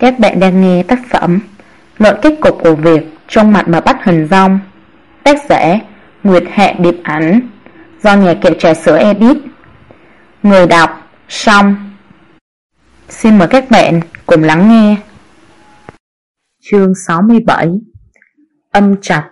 Các bạn đang nghe tác phẩm Luận kết cục của việc trong mặt mà bắt hình dong, tác giả Nguyệt Hạ Điệp Ảnh, do nhà kệ trà sữa edit. Người đọc Song. Xin mời các bạn cùng lắng nghe. Chương 67. Âm trạch.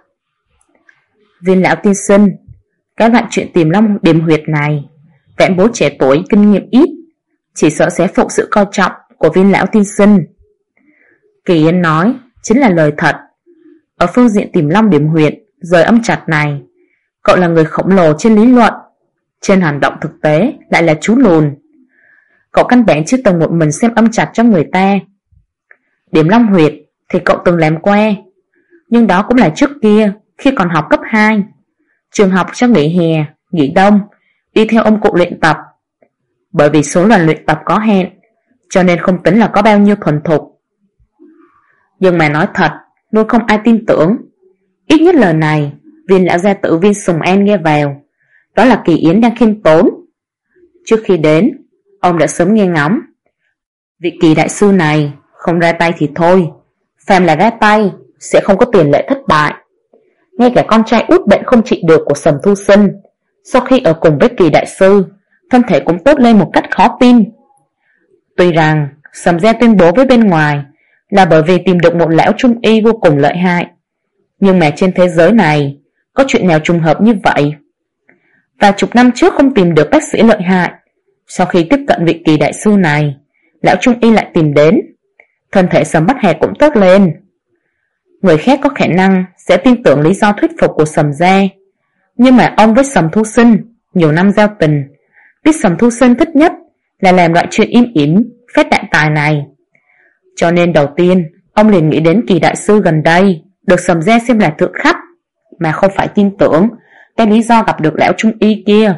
Viên lão tiên sinh, các loại chuyện tìm long điểm huyệt này, vãn bối trẻ tuổi kinh nghiệm ít, chỉ sợ sẽ phụ sự coi trọng của viên lão tiên sinh. Kỳ Yên nói chính là lời thật. Ở phương diện tìm long điểm huyệt rời âm trạch này, cậu là người khổng lồ trên lý luận, trên hành động thực tế lại là chú lùn. Cậu căn bản chưa từng một mình xem âm trạch cho người ta. Điểm long huyệt thì cậu từng làm qua, nhưng đó cũng là trước kia, khi còn học cấp 2. Trường học cho nghỉ hè, nghỉ đông, đi theo ông cụ luyện tập. Bởi vì số lần luyện tập có hạn, cho nên không tính là có bao nhiêu thuần thục. Nhưng mà nói thật, luôn không ai tin tưởng. Ít nhất lời này, viên lão gia tử Viên Sùng An nghe vào, đó là Kỳ Yến đang khiêm tốn. Trước khi đến, ông đã sớm nghe ngóng. Vị Kỳ đại sư này không ra tay thì thôi, phàm là ra tay sẽ không có tiền lệ thất bại. Ngay cả con trai út bệnh không trị được của Sầm Thu Sinh, sau khi ở cùng với Kỳ đại sư, thân thể cũng tốt lên một cách khó tin. Tuy rằng Sầm gia tuyên bố với bên ngoài là bởi vì tìm được một lão trung y vô cùng lợi hại, nhưng mà trên thế giới này có chuyện nào trùng hợp như vậy? Và chục năm trước không tìm được bác sĩ lợi hại, sau khi tiếp cận vị Kỳ đại sư này, lão trung y lại tìm đến, thân thể Sầm Bắc Hà cũng tốt lên. Người khác có khả năng sẽ tin tưởng lý do thuyết phục của Sầm gia, nhưng mà ông với Sầm Thu Sinh nhiều năm giao tình, biết Sầm Thu Sinh thích nhất là làm loại chuyện im ỉm phép đại tài này. Cho nên đầu tiên ông liền nghĩ đến Kỳ đại sư gần đây được Sầm gia xem là thượng khách, mà không phải tin tưởng cái lý do gặp được lão trung y kia.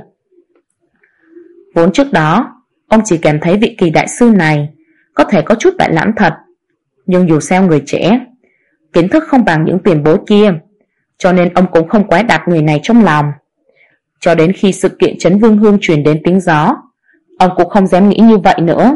Vốn trước đó ông chỉ cảm thấy vị Kỳ đại sư này có thể có chút bản lãnh thật, nhưng dù sao người trẻ, kiến thức không bằng những tiền bối kia, cho nên ông cũng không quá đặt người này trong lòng. Cho đến khi sự kiện Trấn Vương Hương truyền đến tiếng gió, ông cũng không dám nghĩ như vậy nữa.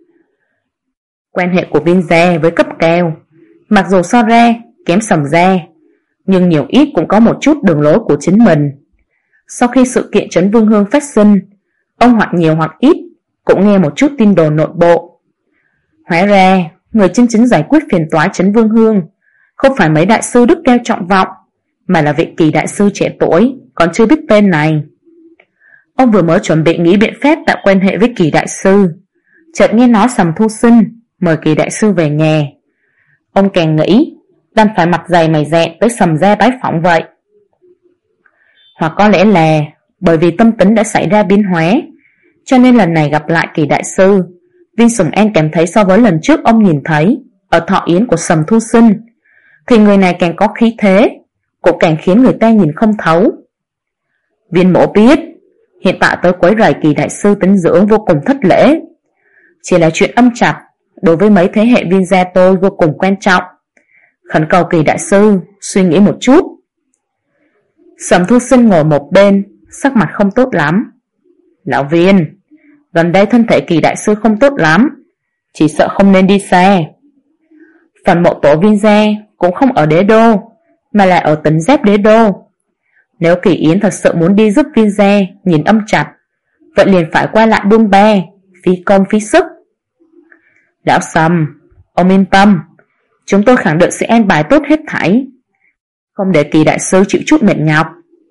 Quan hệ của Viên gia với cấp cao, mặc dù so ra kém Sầm gia, nhưng nhiều ít cũng có một chút đường lối của chính mình. Sau khi sự kiện Trấn Vương Hương phát sinh, ông hoặc nhiều hoặc ít cũng nghe một chút tin đồn nội bộ. Hóa ra người chân chính giải quyết phiền toái Trấn Vương Hương không phải mấy đại sư đức cao trọng vọng, mà là vị Kỳ đại sư trẻ tuổi còn chưa biết tên này. Ông vừa mới chuẩn bị nghĩ biện pháp tạo quan hệ với Kỳ đại sư, chợt nghe nói Sầm Thu Sinh mời Kỳ đại sư về nhà. Ông càng nghĩ đành phải mặt dày mày dạn tới Sầm gia bái phỏng vậy. Hoặc có lẽ là bởi vì tâm tính đã xảy ra biến hóa, cho nên lần này gặp lại Kỳ đại sư, Viên Sùng An cảm thấy so với lần trước ông nhìn thấy ở thọ yến của Sầm Thu Sinh, thì người này càng có khí thế, cũng càng khiến người ta nhìn không thấu. Viên mỗ biết hiện tại tới quấy rầy Kỳ đại sư tính dưỡng vô cùng thất lễ, chỉ là chuyện âm trạch đối với mấy thế hệ Viên gia tôi vô cùng quan trọng, khẩn cầu Kỳ đại sư suy nghĩ một chút. Sầm Thu Sinh ngồi một bên, sắc mặt không tốt lắm. Lão Viên, gần đây thân thể Kỳ đại sư không tốt lắm, chỉ sợ không nên đi xa. Phần mộ tổ Viên gia cũng không ở Đế Đô, mà là ở tỉnh Giáp Đế Đô. Nếu Kỳ Yến thật sự muốn đi giúp Viên gia nhìn âm trạch, vậy liền phải qua lại buôn ba, phí công phí sức. Lão Sầm, ông yên tâm, chúng tôi khẳng định sẽ an bài tốt hết thảy, không để Kỳ đại sư chịu chút mệt nhọc.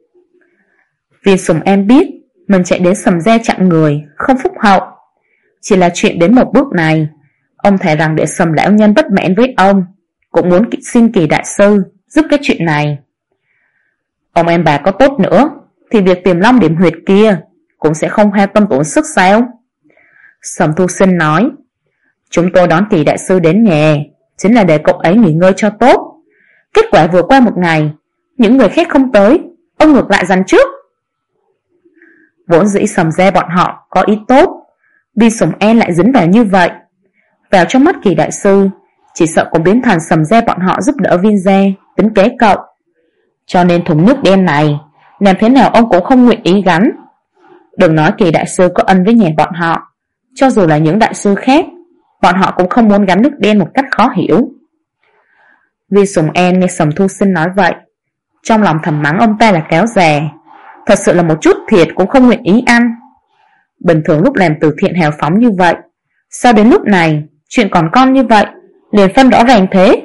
Viên Sùng An biết mình chạy đến Sầm gia chặn người không phúc hậu, chỉ là chuyện đến một bước này, ông thề rằng để Sầm lão nhân bất mãn với ông, cũng muốn xin Kỳ đại sư giúp cái chuyện này. Ông em bà có tốt nữa thì việc tìm long điểm huyệt kia cũng sẽ không hao tâm tổn sức sao? Sầm Thu Sinh nói, chúng tôi đón Kỳ đại sư đến nhà chính là để cậu ấy nghỉ ngơi cho tốt. Kết quả vừa qua một ngày, những người khác không tới, ông ngược lại dằn trước. Vốn dĩ Sầm gia bọn họ có ý tốt, Viên Sùng An lại dính vào như vậy, vào trong mắt Kỳ đại sư chỉ sợ cũng biến thành Sầm gia bọn họ giúp đỡ Viên gia tính kế cậu. Cho nên thùng nước đen này làm thế nào ông cũng không nguyện ý gắn. Đừng nói Kỳ đại sư có ân với nhà bọn họ, cho dù là những đại sư khác, bọn họ cũng không muốn gắn nước đen một cách khó hiểu. Viên Sùng En nghe Sầm Thu Sinh nói vậy, trong lòng thầm mắng ông ta là kéo già, thật sự là một chút thiệt cũng không nguyện ý ăn. Bình thường lúc làm từ thiện hào phóng như vậy, sao đến lúc này chuyện còn con như vậy liền phân rõ ràng thế?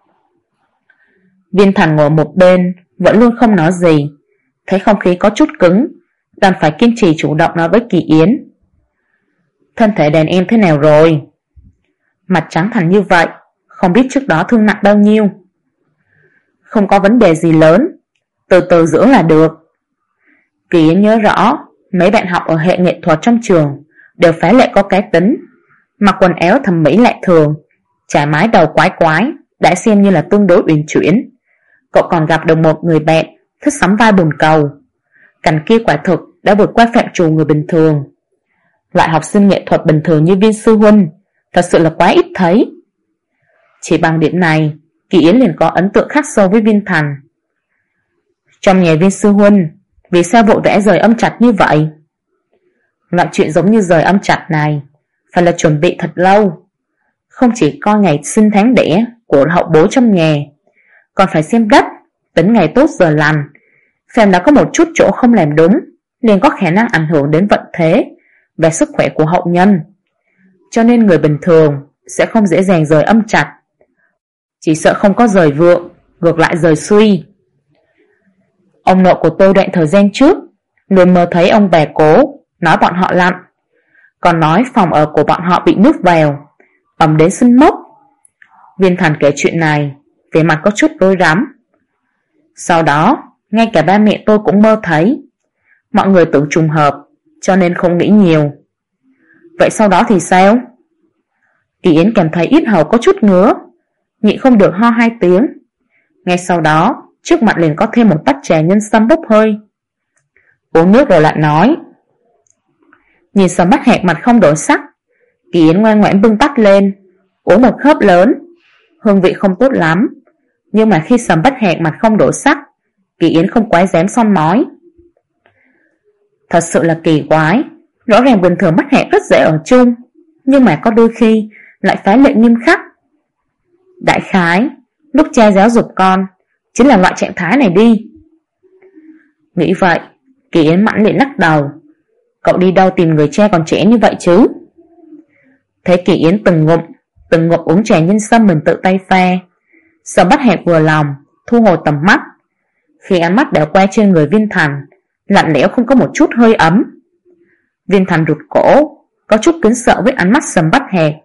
Viên Thành ngồi một bên vẫn luôn không nói gì, thấy không khí có chút cứng, đành phải kiên trì chủ động nói với Kỳ Yến. Thân thể đàn em thế nào rồi? Mặt trắng thành như vậy, không biết trước đó thương nặng bao nhiêu. Không có vấn đề gì lớn, từ từ dưỡng là được. Kỳ Yến nhớ rõ mấy bạn học ở hệ nghệ thuật trong trường đều phá lệ có cái tính, mặc quần áo thẩm mỹ lại thường, trải mái đầu quái quái đã xem như là tương đối uyển chuyển. Cậu còn gặp được một người bạn thích sắm vai bồn cầu, cành kia quả thực đã vượt qua phạm trù người bình thường. Loại học sinh nghệ thuật bình thường như Viên sư huynh thật sự là quá ít thấy. Chỉ bằng điểm này, Kỳ Yến liền có ấn tượng khắc sâu với Viên Thành. Trong nhà Viên sư huynh, vì sao vội vã rời âm trạch như vậy? Loại chuyện giống như rời âm trạch này phải là chuẩn bị thật lâu, không chỉ coi ngày sinh tháng đẻ của hậu bối trong nhà, còn phải xem đất, tính ngày tốt giờ lành. Phàm đã có một chút chỗ không làm đúng, liền có khả năng ảnh hưởng đến vận thế và sức khỏe của hậu nhân. Cho nên người bình thường sẽ không dễ dàng rời âm trạch, chỉ sợ không có rời vượng, ngược lại rời suy. Ông nội của tôi đoạn thời gian trước luôn mơ thấy ông bà cố nói bọn họ lặn, còn nói phòng ở của bọn họ bị nước vào, ẩm đến sưng mốc. Viên Thành kể chuyện này, vẻ mặt có chút rối rắm. Sau đó, ngay cả ba mẹ tôi cũng mơ thấy. Mọi người tưởng trùng hợp, cho nên không nghĩ nhiều. Vậy sau đó thì sao? Kỳ Yến cảm thấy yết hầu có chút ngứa, nhịn không được ho 2 tiếng. Ngay sau đó, trước mặt liền có thêm một tách trà nhân sâm bốc hơi. Uống nước rồi lại nói. Nhìn Sầm Bách Hạc mặt không đổi sắc, Kỳ Yến ngoan ngoãn bưng tách lên, uống một hớp lớn. Hương vị không tốt lắm, nhưng mà khi Sầm Bách Hạc mặt không đổi sắc, Kỳ Yến không quái dám son mói. Thật sự là kỳ quái, rõ ràng bình thường Bách Hạc rất dễ ở chung, nhưng mà có đôi khi lại phá lệ nghiêm khắc. Đại khái, lúc cha giáo dục con chính là loại trạng thái này đi. Nghĩ vậy, Kỳ Yến mãn liệt lắc đầu. Cậu đi đâu tìm người cha còn trẻ như vậy chứ? Thấy Kỳ Yến từng ngụm uống trà nhân sâm mình tự tay pha, Sầm Bách Hạc vừa lòng, thu hồi tầm mắt. Khi ánh mắt đảo qua trên người Viên Thành, lạnh lẽo không có một chút hơi ấm. Viên Thành rụt cổ, có chút kính sợ với ánh mắt Sầm Bách Hạc.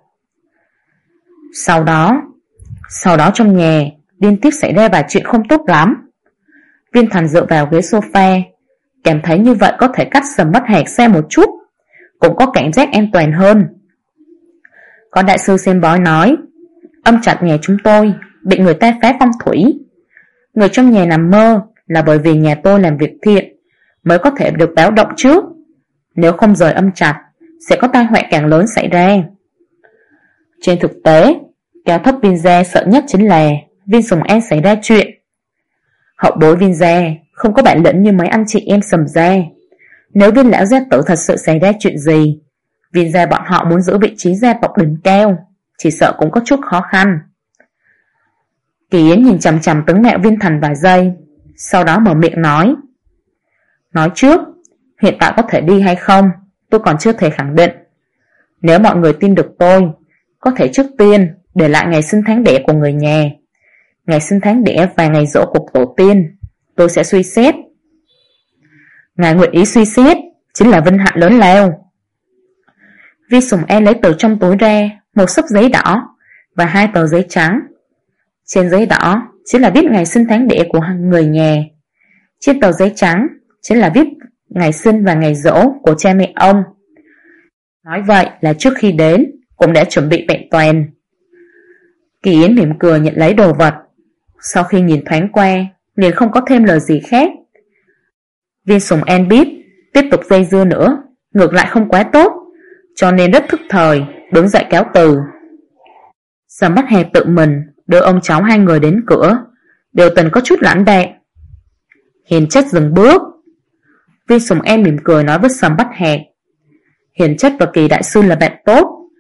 Sau đó trong nhà liên tiếp xảy ra vài chuyện không tốt lắm. Viên Thành dựa vào ghế sofa, cảm thấy như vậy có thể cách Sầm Bách Hạc xa một chút, cũng có cảm giác an toàn hơn. Có đại sư xem bói nói, âm trạch nhà chúng tôi bị người ta phá phong thủy. Người trong nhà nằm mơ là bởi vì nhà tôi làm việc thiện mới có thể được báo động trước. Nếu không rời âm trạch, sẽ có tai họa càng lớn xảy ra. Trên thực tế, cao thấp Viên gia sợ nhất chính là Viên Sùng An xảy ra chuyện. Hậu bối Viên gia không có bản lĩnh như mấy anh chị em Sầm gia. Nếu Viên lão gia tử thật sự xảy ra chuyện gì, Viên gia bọn họ muốn giữ vị trí gia tộc đỉnh cao, chỉ sợ cũng có chút khó khăn. Kỳ Yến nhìn chằm chằm tướng mạo Viên Thành vài giây, sau đó mở miệng nói. Nói trước, hiện tại có thể đi hay không, tôi còn chưa thể khẳng định. Nếu mọi người tin được tôi, có thể trước tiên để lại ngày sinh tháng đẻ của người nhà. Ngày sinh tháng đẻ và ngày giỗ của tổ tiên, tôi sẽ suy xét. Ngài nguyện ý suy xét, chính là vinh hạnh lớn lao. Vi Sùng An lấy từ trong túi ra một xấp giấy đỏ và 2 tờ giấy trắng. Trên giấy đỏ chính là viết ngày sinh tháng đẻ của người nhà. Trên tờ giấy trắng chính là viết ngày sinh và ngày giỗ của cha mẹ ông. Nói vậy là trước khi đến cũng đã chuẩn bị vẹn toàn. Kỳ Yến mỉm cười nhận lấy đồ vật. Sau khi nhìn thoáng qua, liền không có thêm lời gì khác. Viên Sùng An biết tiếp tục dây dưa nữa ngược lại không quá tốt, cho nên rất thức thời đứng dậy cáo từ. Sầm Bách Hạc tự mình đưa ông cháu 2 người đến cửa, đều tình có chút lãnh đạm. Hiền Chất dừng bước. Viên Sùng An mỉm cười nói với Sầm Bách Hạc, Hiền Chất và Kỳ đại sư là bạn tốt,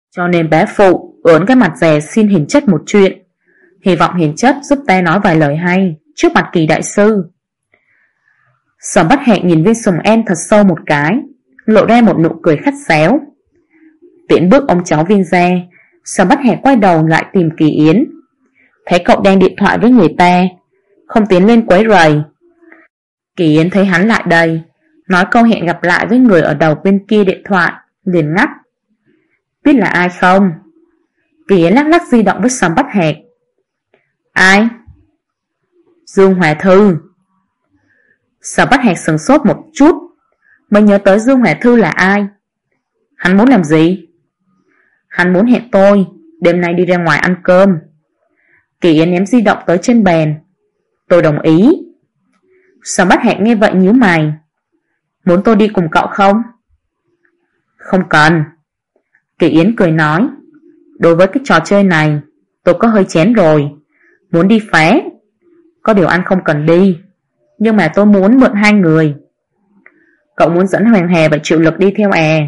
cho nên bá phụ ưỡn cái mặt dè xin Hiền Chất một chuyện, hy vọng Hiền Chất giúp ta nói vài lời hay trước mặt Kỳ đại sư. Sở Bất Hẹn nhìn Viên Sùng Em thật sâu một cái, lộ ra một nụ cười khách sáo. Tiễn bước ông cháu Viên ra, Sở Bất Hẹn quay đầu lại tìm Kỳ Yến. Thấy cậu đang điện thoại với người ta, không tiến lên quấy rầy. Kỳ Yến thấy hắn lại đây, nói câu hẹn gặp lại với người ở đầu bên kia điện thoại, liền ngắt. Biết là ai không? Kỳ Yến lắc lắc di động với Sở Bất Hẹn. Ai? Dương Hòa Thư. Sở Bất Hẹn sửng sốt một chút, mới nhớ tới Dương Hòa Thư là ai. Hắn muốn làm gì? Hắn muốn hẹn tôi đêm nay đi ra ngoài ăn cơm. Kỳ Yến ném di động tới trên bàn. Tôi đồng ý. Sở Bất Hẹn nghe vậy nhíu mày. Muốn tôi đi cùng cậu không? Không cần. Kỳ Yến cười nói. Đối với cái trò chơi này, tôi có hơi chén rồi. Muốn đi phá. Có điều anh không cần đi, nhưng mà tôi muốn mượn 2 người. Cậu muốn dẫn Hoàng Hà và Triệu Lực đi theo à?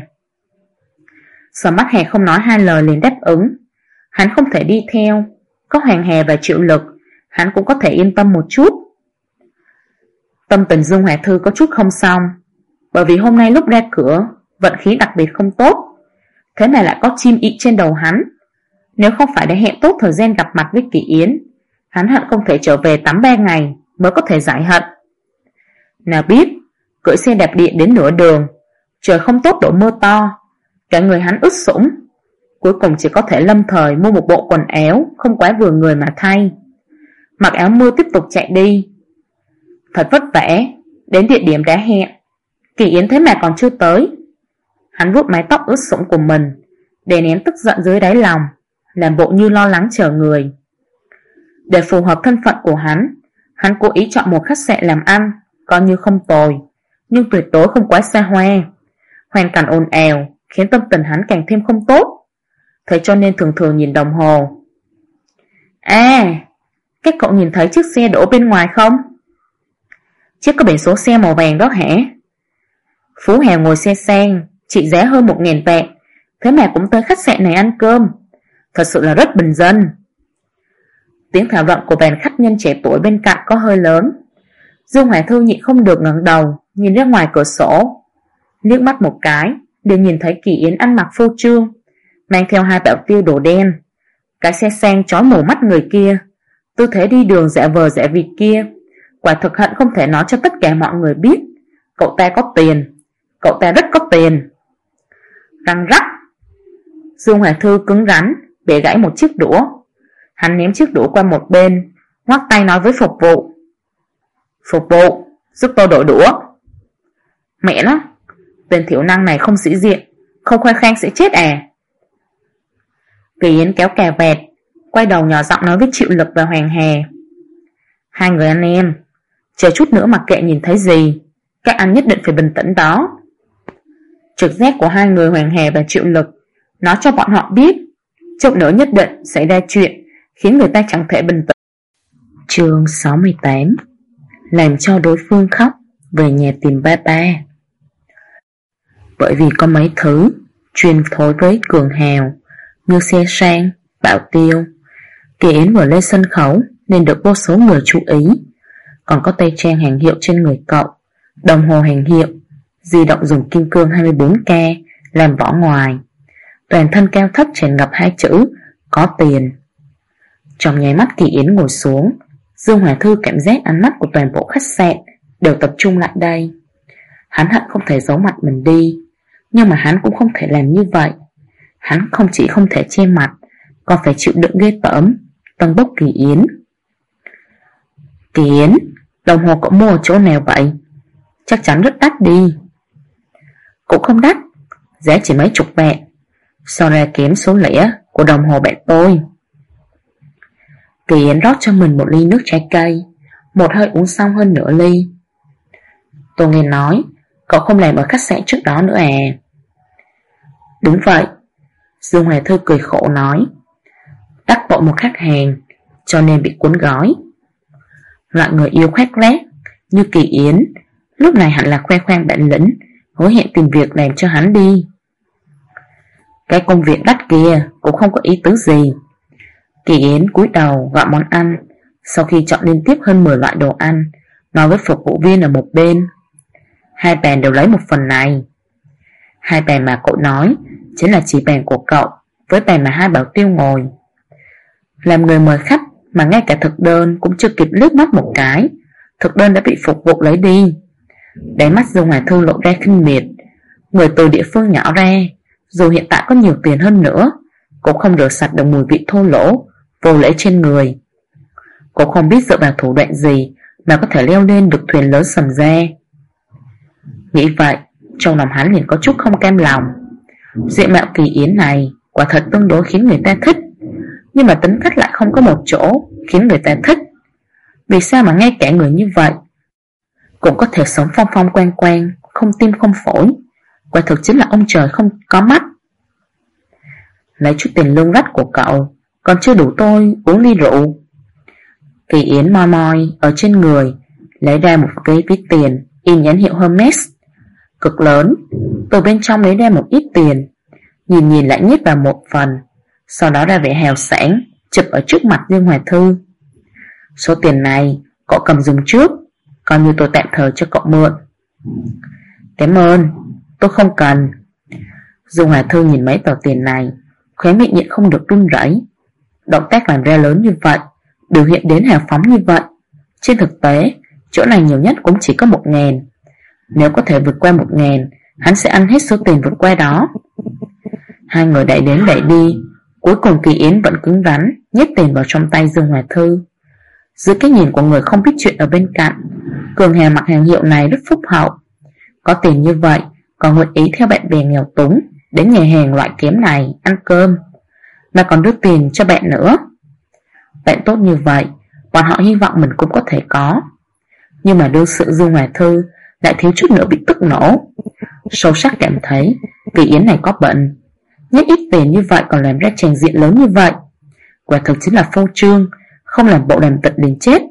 Sở Bất Hẹn không nói 2 lời liền đáp ứng. Hắn không thể đi theo, có Hoàng Hà và Triệu Lực, hắn cũng có thể yên tâm một chút. Tâm tình Dương Hòa Thư có chút không xong, bởi vì hôm nay lúc ra cửa vận khí đặc biệt không tốt, thế mà lại có chim ị trên đầu hắn. Nếu không phải đã hẹn tốt thời gian gặp mặt với Kỳ Yến, hắn hận không thể trở về tắm 3 ngày mới có thể giải hận. Nào biết cưỡi xe đạp điện đến nửa đường, trời không tốt đổ mưa to, cả người hắn ướt sũng. Cuối cùng chỉ có thể lâm thời mua một bộ quần áo không quá vừa người mà thay. Mặc áo mưa tiếp tục chạy đi. Thật vất vả đến địa điểm đã hẹn, Kỳ Yến thế mà còn chưa tới. Hắn vuốt mái tóc ướt sũng của mình, đè nén tức giận dưới đáy lòng, làm bộ như lo lắng chờ người. Để phù hợp thân phận của hắn cố ý chọn một khách sạn làm ăn coi như không tồi, nhưng tuyệt đối không quá xa hoa. Hoàn cảnh ồn ào khiến tâm tình hắn càng thêm không tốt, thế cho nên thường thường nhìn đồng hồ. À, các cậu nhìn thấy chiếc xe đổ bên ngoài không? Chiếc có biển số xe màu vàng đó hả? Phú Hào ngồi xe sang, trị giá hơn 1.000 vạn, thế mà cũng tới khách sạn này ăn cơm. Thật sự là rất bình dân. Tiếng thảo luận của bàn khách nhân trẻ tuổi bên cạnh có hơi lớn. Dương Hòa Thư nhịn không được ngẩng đầu nhìn ra ngoài cửa sổ, liếc mắt một cái liền nhìn thấy Kỳ Yến ăn mặc phô trương, mang theo 2 bảo tiêu đồ đen. Cái xe sang chói mù mắt người kia, tư thế đi đường giả vờ giả vịt kia, quả thực hận không thể nói cho tất cả mọi người biết cậu ta có tiền, cậu ta rất có tiền. Răng rắc, Dương Hòa Thư cứng rắn bẻ gãy một chiếc đũa. Hắn ném chiếc đũa qua một bên, ngoắc tay nói với phục vụ. Phục vụ, giúp tôi đổi đũa. Mẹ nó, tên thiểu năng này không sĩ diện, không khoe khoang sẽ chết à? Kỳ Yến kéo cà vẹt, quay đầu nhỏ giọng nói với Triệu Lực và Hoàng Hà. 2 người anh em, chờ chút nữa mặc kệ nhìn thấy gì, các anh nhất định phải bình tĩnh đó. Trực giác của 2 người Hoàng Hà và Triệu Lực nói cho bọn họ biết chốc nữa nhất định xảy ra chuyện khiến người ta chẳng thể bình tĩnh. Chương 68. Làm cho đối phương khóc, về nhà tìm ba ba. Bởi vì có mấy thứ chuyên phối với cường hào như xe sang, bảo tiêu, Kỳ Yến vừa lên sân khấu nên được vô số người chú ý. Còn có tay trang hàng hiệu trên người cậu, đồng hồ hàng hiệu, di động dùng kim cương 24K làm vỏ ngoài, toàn thân cao thấp tràn ngập 2 chữ có tiền. Trong nháy mắt Kỳ Yến ngồi xuống, Dương Hòa Thư cảm giác ánh mắt của toàn bộ khách sạn đều tập trung lại đây. Hắn hận không thể giấu mặt mình đi, nhưng mà hắn cũng không thể làm như vậy. Hắn không chỉ không thể che mặt, còn phải chịu đựng ghê tởm tâng bốc Kỳ Yến. Kỳ Yến, đồng hồ cậu mua ở chỗ nào vậy? Chắc chắn rất đắt đi. Cũng không đắt, giá chỉ mấy chục vạn, so ra kém số lẻ của đồng hồ bạn tôi. Kỳ Yến rót cho mình một ly nước trái cây, một hơi uống xong hơn nửa ly. Tôi nghe nói cậu không làm ở khách sạn trước đó nữa à? Đúng vậy, Dương Hòa Thư cười khổ nói. Đắc tội một khách hàng cho nên bị cuốn gói. Loại người yêu khoác lác như Kỳ Yến lúc này hẳn là khoe khoang bản lĩnh, hối hẹn tìm việc làm cho hắn đi. Cái công việc đắt kia cũng không có ý tứ gì. Kỳ Yến cúi đầu gọi món ăn, sau khi chọn liên tiếp hơn 10 loại đồ ăn, nói với phục vụ viên ở một bên: 2 bèn đều lấy một phần này. 2 bèn mà cậu nói chính là chỉ bèn của cậu với bèn mà hai bảo tiêu ngồi. Làm người mời khách mà ngay cả thực đơn cũng chưa kịp liếc mắt một cái, thực đơn đã bị phục vụ lấy đi. Đáy mắt Dương Hoài Thư lộ ra khinh miệt. Người từ địa phương nhỏ ra, dù hiện tại có nhiều tiền hơn nữa, cũng không rửa sạch được mùi vị thô lỗ vô lễ trên người. Cũng không biết dựa vào thủ đoạn gì mà có thể leo lên được thuyền lớn sầm re. Nghĩ vậy, trong lòng hắn liền có chút không cam lòng. Diện mạo Kỳ Yến này quả thật tương đối khiến người ta thích, nhưng mà tính cách lại không có một chỗ khiến người ta thích. Vì sao mà ngay cả người như vậy cũng có thể sống phong phong quang quang, không tim không phổi? Quả thực chính là ông trời không có mắt. Lấy chút tiền lương vắt của cậu, còn chưa đủ tôi uống ly rượu. Kỳ Yến moi moi ở trên người, lấy ra một cái ví tiền in nhãn hiệu Hermes cực lớn, từ bên trong lấy ra một ít tiền, nhìn lại nhét vào một phần, sau đó ra vẻ hào sảng chụp ở trước mặt Dương Hoài Thư. Số tiền này cậu cầm dùng trước, coi như tôi tạm thời cho cậu mượn. Cảm ơn, tôi không cần. Dương Hoài Thư nhìn mấy tờ tiền này, khóe miệng nhịn không được run rẩy. Động tác làm ra lớn như vậy, biểu hiện đến hào phóng như vậy, trên thực tế chỗ này nhiều nhất cũng chỉ có 1.000. Nếu có thể vượt qua 1.000, hắn sẽ ăn hết số tiền vượt qua đó. Hai người đẩy đến đẩy đi, cuối cùng Kỳ Yến vẫn cứng rắn nhét tiền vào trong tay Dương Hoài Thư. Dưới cái nhìn của người không biết chuyện ở bên cạnh, cường hàng mặc hàng hiệu này rất phúc hậu. Có tiền như vậy còn nguyện ý theo bạn bè nghèo túng đến nhà hàng loại kém này ăn cơm, mà còn đưa tiền cho bạn nữa. Bạn tốt như vậy, bọn họ hy vọng mình cũng có thể có. Nhưng mà đương sự Dương Hoài Thư lại thiếu chút nữa bị tức nổ. Sâu sắc cảm thấy Kỳ Yến này có bệnh, nhét ít tiền như vậy còn làm ra tràng diện lớn như vậy, quả thực chính là phô trương, không làm bộ làm tịch đến chết.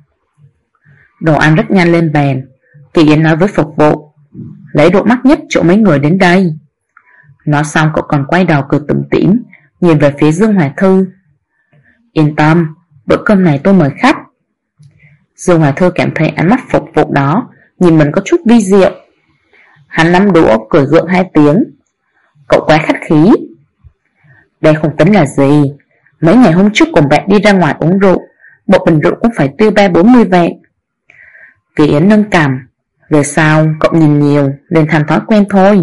Đồ ăn rất nhanh lên bàn. Kỳ Yến nói với phục vụ: lấy độ mắc nhất chỗ mấy người đến đây. Nói xong cậu còn quay đầu cười tủm tỉm nhìn về phía Dương Hoài Thư: yên tâm, bữa cơm này tôi mời khách. Dương Hoài Thư cảm thấy ánh mắt phục vụ đó nhìn mình có chút vi diệu. Hắn nắm đũa cười gượng 2 tiếng: cậu quá khách khí. Đây không tính là gì, mấy ngày hôm trước cùng bạn đi ra ngoài uống rượu, một bình rượu cũng phải tiêu 30-40 vạn. Kỳ Yến nâng cằm: về sau cậu nhìn nhiều nên thành thói quen thôi.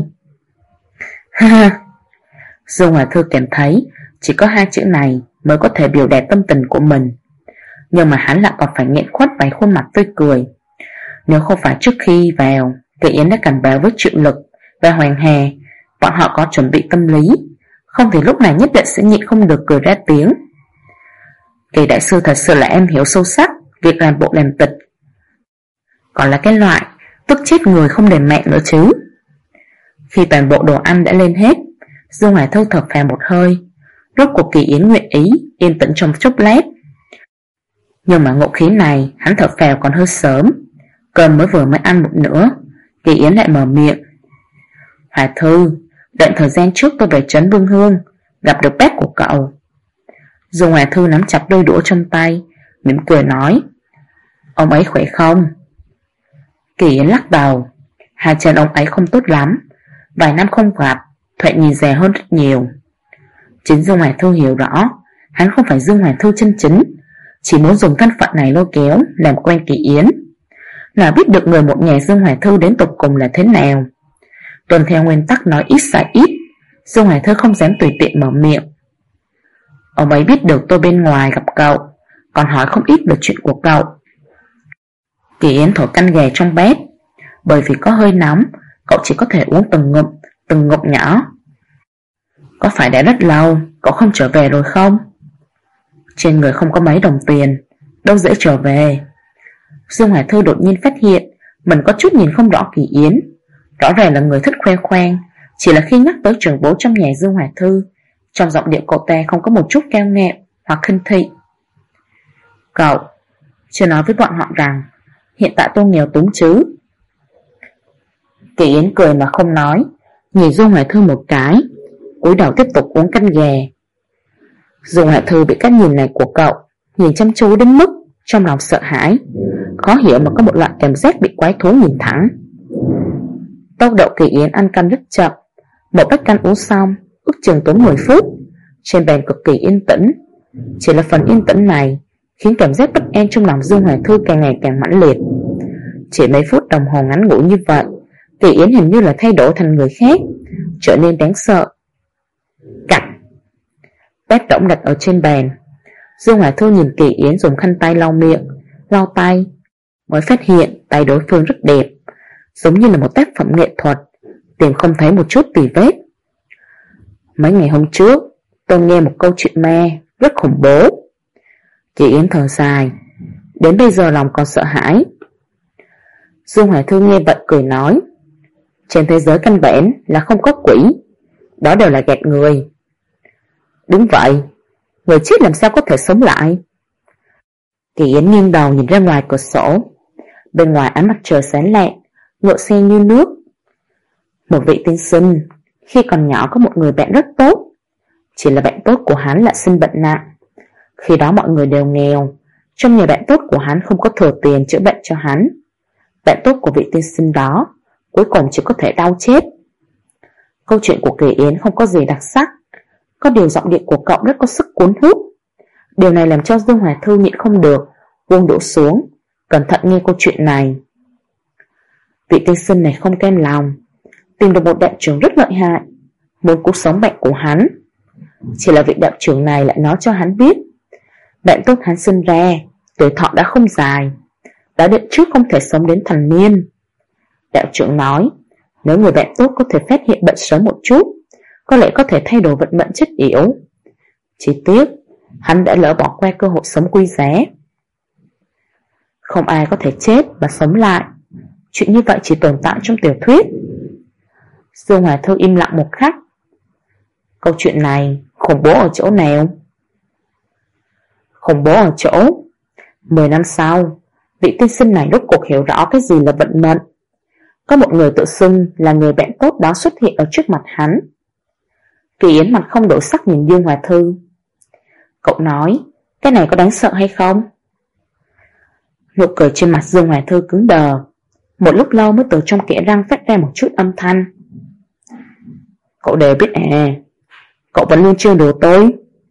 Ha ha. Dương Hoài Thư cảm thấy chỉ có 2 chữ này mới có thể biểu đạt tâm tình của mình, nhưng mà hắn lại còn phải nghẹn khuất vài khuôn mặt tươi cười. Nếu không phải trước khi vào Kỳ Yến đã cảnh báo với Triệu Lực và Hoàng Hà, bọn họ có chuẩn bị tâm lý, không thì lúc này nhất định sẽ nhịn không được cười ra tiếng. Kỳ đại sư thật sự là em hiểu sâu sắc việc làm bộ làm tịch, còn là cái loại tức chết người không đền mạng nữa chứ. Khi toàn bộ đồ ăn đã lên hết, Dương Hoài Thư thở phào một hơi. Rốt cuộc Kỳ Yến nguyện ý yên tĩnh trong chốc lát. Nhưng mà ngộ khí này hắn thở phào còn hơi sớm. Cơm mới vừa mới ăn một nửa, Kỳ Yến lại mở miệng: Hoài Thư, đoạn thời gian trước tôi về trấn Vương Hương, gặp được bác của cậu. Dương Hoài Thư nắm chặt đôi đũa trong tay, mỉm cười nói: ông ấy khỏe không? Kỳ Yến lắc đầu: hai chân ông ấy không tốt lắm, vài năm không gặp, thoạt nhìn già hơn rất nhiều. Chính Dương Hoài Thư hiểu rõ, hắn không phải Dương Hoài Thư chân chính, chỉ muốn dùng thân phận này lôi kéo làm quen Kỳ Yến. Nào biết được người một nhà Dương Hoài Thư đến tục cùng là thế nào. Tuần theo nguyên tắc nói ít xài ít, Dương Hoài Thư không dám tùy tiện mở miệng. Ông ấy biết được tôi bên ngoài gặp cậu, còn hỏi không ít về chuyện của cậu. Kỳ Yến thổi canh gà trong bếp. Bởi vì có hơi nóng, cậu chỉ có thể uống từng ngụm nhỏ. Có phải đã rất lâu cậu không trở về rồi không? Trên người không có mấy đồng tiền, đâu dễ trở về. Dương Hoài Thư đột nhiên phát hiện mình có chút nhìn không rõ Kỳ Yến. Rõ ràng là người thích khoe khoang, chỉ là khi nhắc tới trưởng bố trong nhà Dương Hoài Thư, trong giọng điệu cậu ta không có một chút cao ngạo hoặc khinh thị. Cậu chưa nói với bọn họ rằng hiện tại tôi nghèo túng chứ? Kỳ Yến cười mà không nói, nhìn Dương Hoài Thư một cái. cúi đầu tiếp tục uống canh gà. Dương Hoài Thư bị cái nhìn này của cậu nhìn chăm chú đến mức trong lòng sợ hãi, khó hiểu mà có một loại cảm giác bị quái thú nhìn thẳng. Tốc độ Kỳ Yến ăn canh rất chậm, một bát canh uống xong ước chừng tốn 10 phút. Trên bàn cực kỳ yên tĩnh. Chỉ là phần yên tĩnh này khiến cảm giác bất an trong lòng Dương Hoài Thư càng ngày càng mãnh liệt. Chỉ mấy phút đồng hồ ngắn ngủi như vậy, Kỳ Yến hình như là thay đổi thành người khác, trở nên đáng sợ. Cạch. Bát rỗng đặt ở trên bàn. Dương Hoài Thư nhìn Kỳ Yến dùng khăn tay lau miệng, lau tay, mới phát hiện tay đối phương rất đẹp, giống như là một tác phẩm nghệ thuật, tìm không thấy một chút tì vết. Mấy ngày hôm trước, tôi nghe một câu chuyện ma rất khủng bố. Kỳ Yến thở dài, đến bây giờ lòng còn sợ hãi. Dương Hoài Thư nghe vậy cười nói, trên thế giới căn bản là không có quỷ, đó đều là gạt người. Đúng vậy, người chết làm sao có thể sống lại? Kỳ Yến nghiêng đầu nhìn ra ngoài cửa sổ. Bên ngoài ánh mặt trời sáng lạng, ngựa xe như nước. Một vị tiên sinh khi còn nhỏ có một người bạn rất tốt, chỉ là bạn tốt của hắn lại sinh bệnh nặng. Khi đó mọi người đều nghèo, trong nhà bạn tốt của hắn không có thừa tiền chữa bệnh cho hắn. Bạn tốt của vị tiên sinh đó cuối cùng chỉ có thể đau chết. Câu chuyện của Kỳ Yến không có gì đặc sắc, có điều giọng điệu của cậu rất có sức cuốn hút. Điều này làm cho Dương Hoài Thư nhịn không được buông đũa xuống, cẩn thận nghe câu chuyện này. Vị tiên sinh này không cam lòng, tìm được một đạo trưởng rất lợi hại, muốn cứu sống bệnh của hắn. Chỉ là vị đạo trưởng này lại nói cho hắn biết, bạn tốt hắn sinh ra tuổi thọ đã không dài, đã định trước không thể sống đến thành niên. Đạo trưởng nói, nếu người bạn tốt có thể phát hiện bệnh sớm một chút, có lẽ có thể thay đổi vận mệnh chết yểu. Chỉ tiếc, hắn đã lỡ bỏ qua cơ hội sống quý giá. Không ai có thể chết và sống lại, chuyện như vậy chỉ tồn tại trong tiểu thuyết. Dương Hoài Thư im lặng một khắc. Câu chuyện này khủng bố ở chỗ nào? Khủng bố ở chỗ 10 năm sau, vị tiên sinh này rốt cuộc hiểu rõ cái gì là vận mệnh. Có một người tự xưng là người bạn tốt đó xuất hiện ở trước mặt hắn. Kỳ Yến mặt không đổi sắc nhìn Dương Hoài Thư. Cậu nói, cái này có đáng sợ hay không? Nụ cười trên mặt Dương Hoài Thư cứng đờ, một lúc lâu mới từ trong kẽ răng phát ra một chút âm thanh. Cậu đều biết à, cậu vẫn luôn trêu đùa tôi.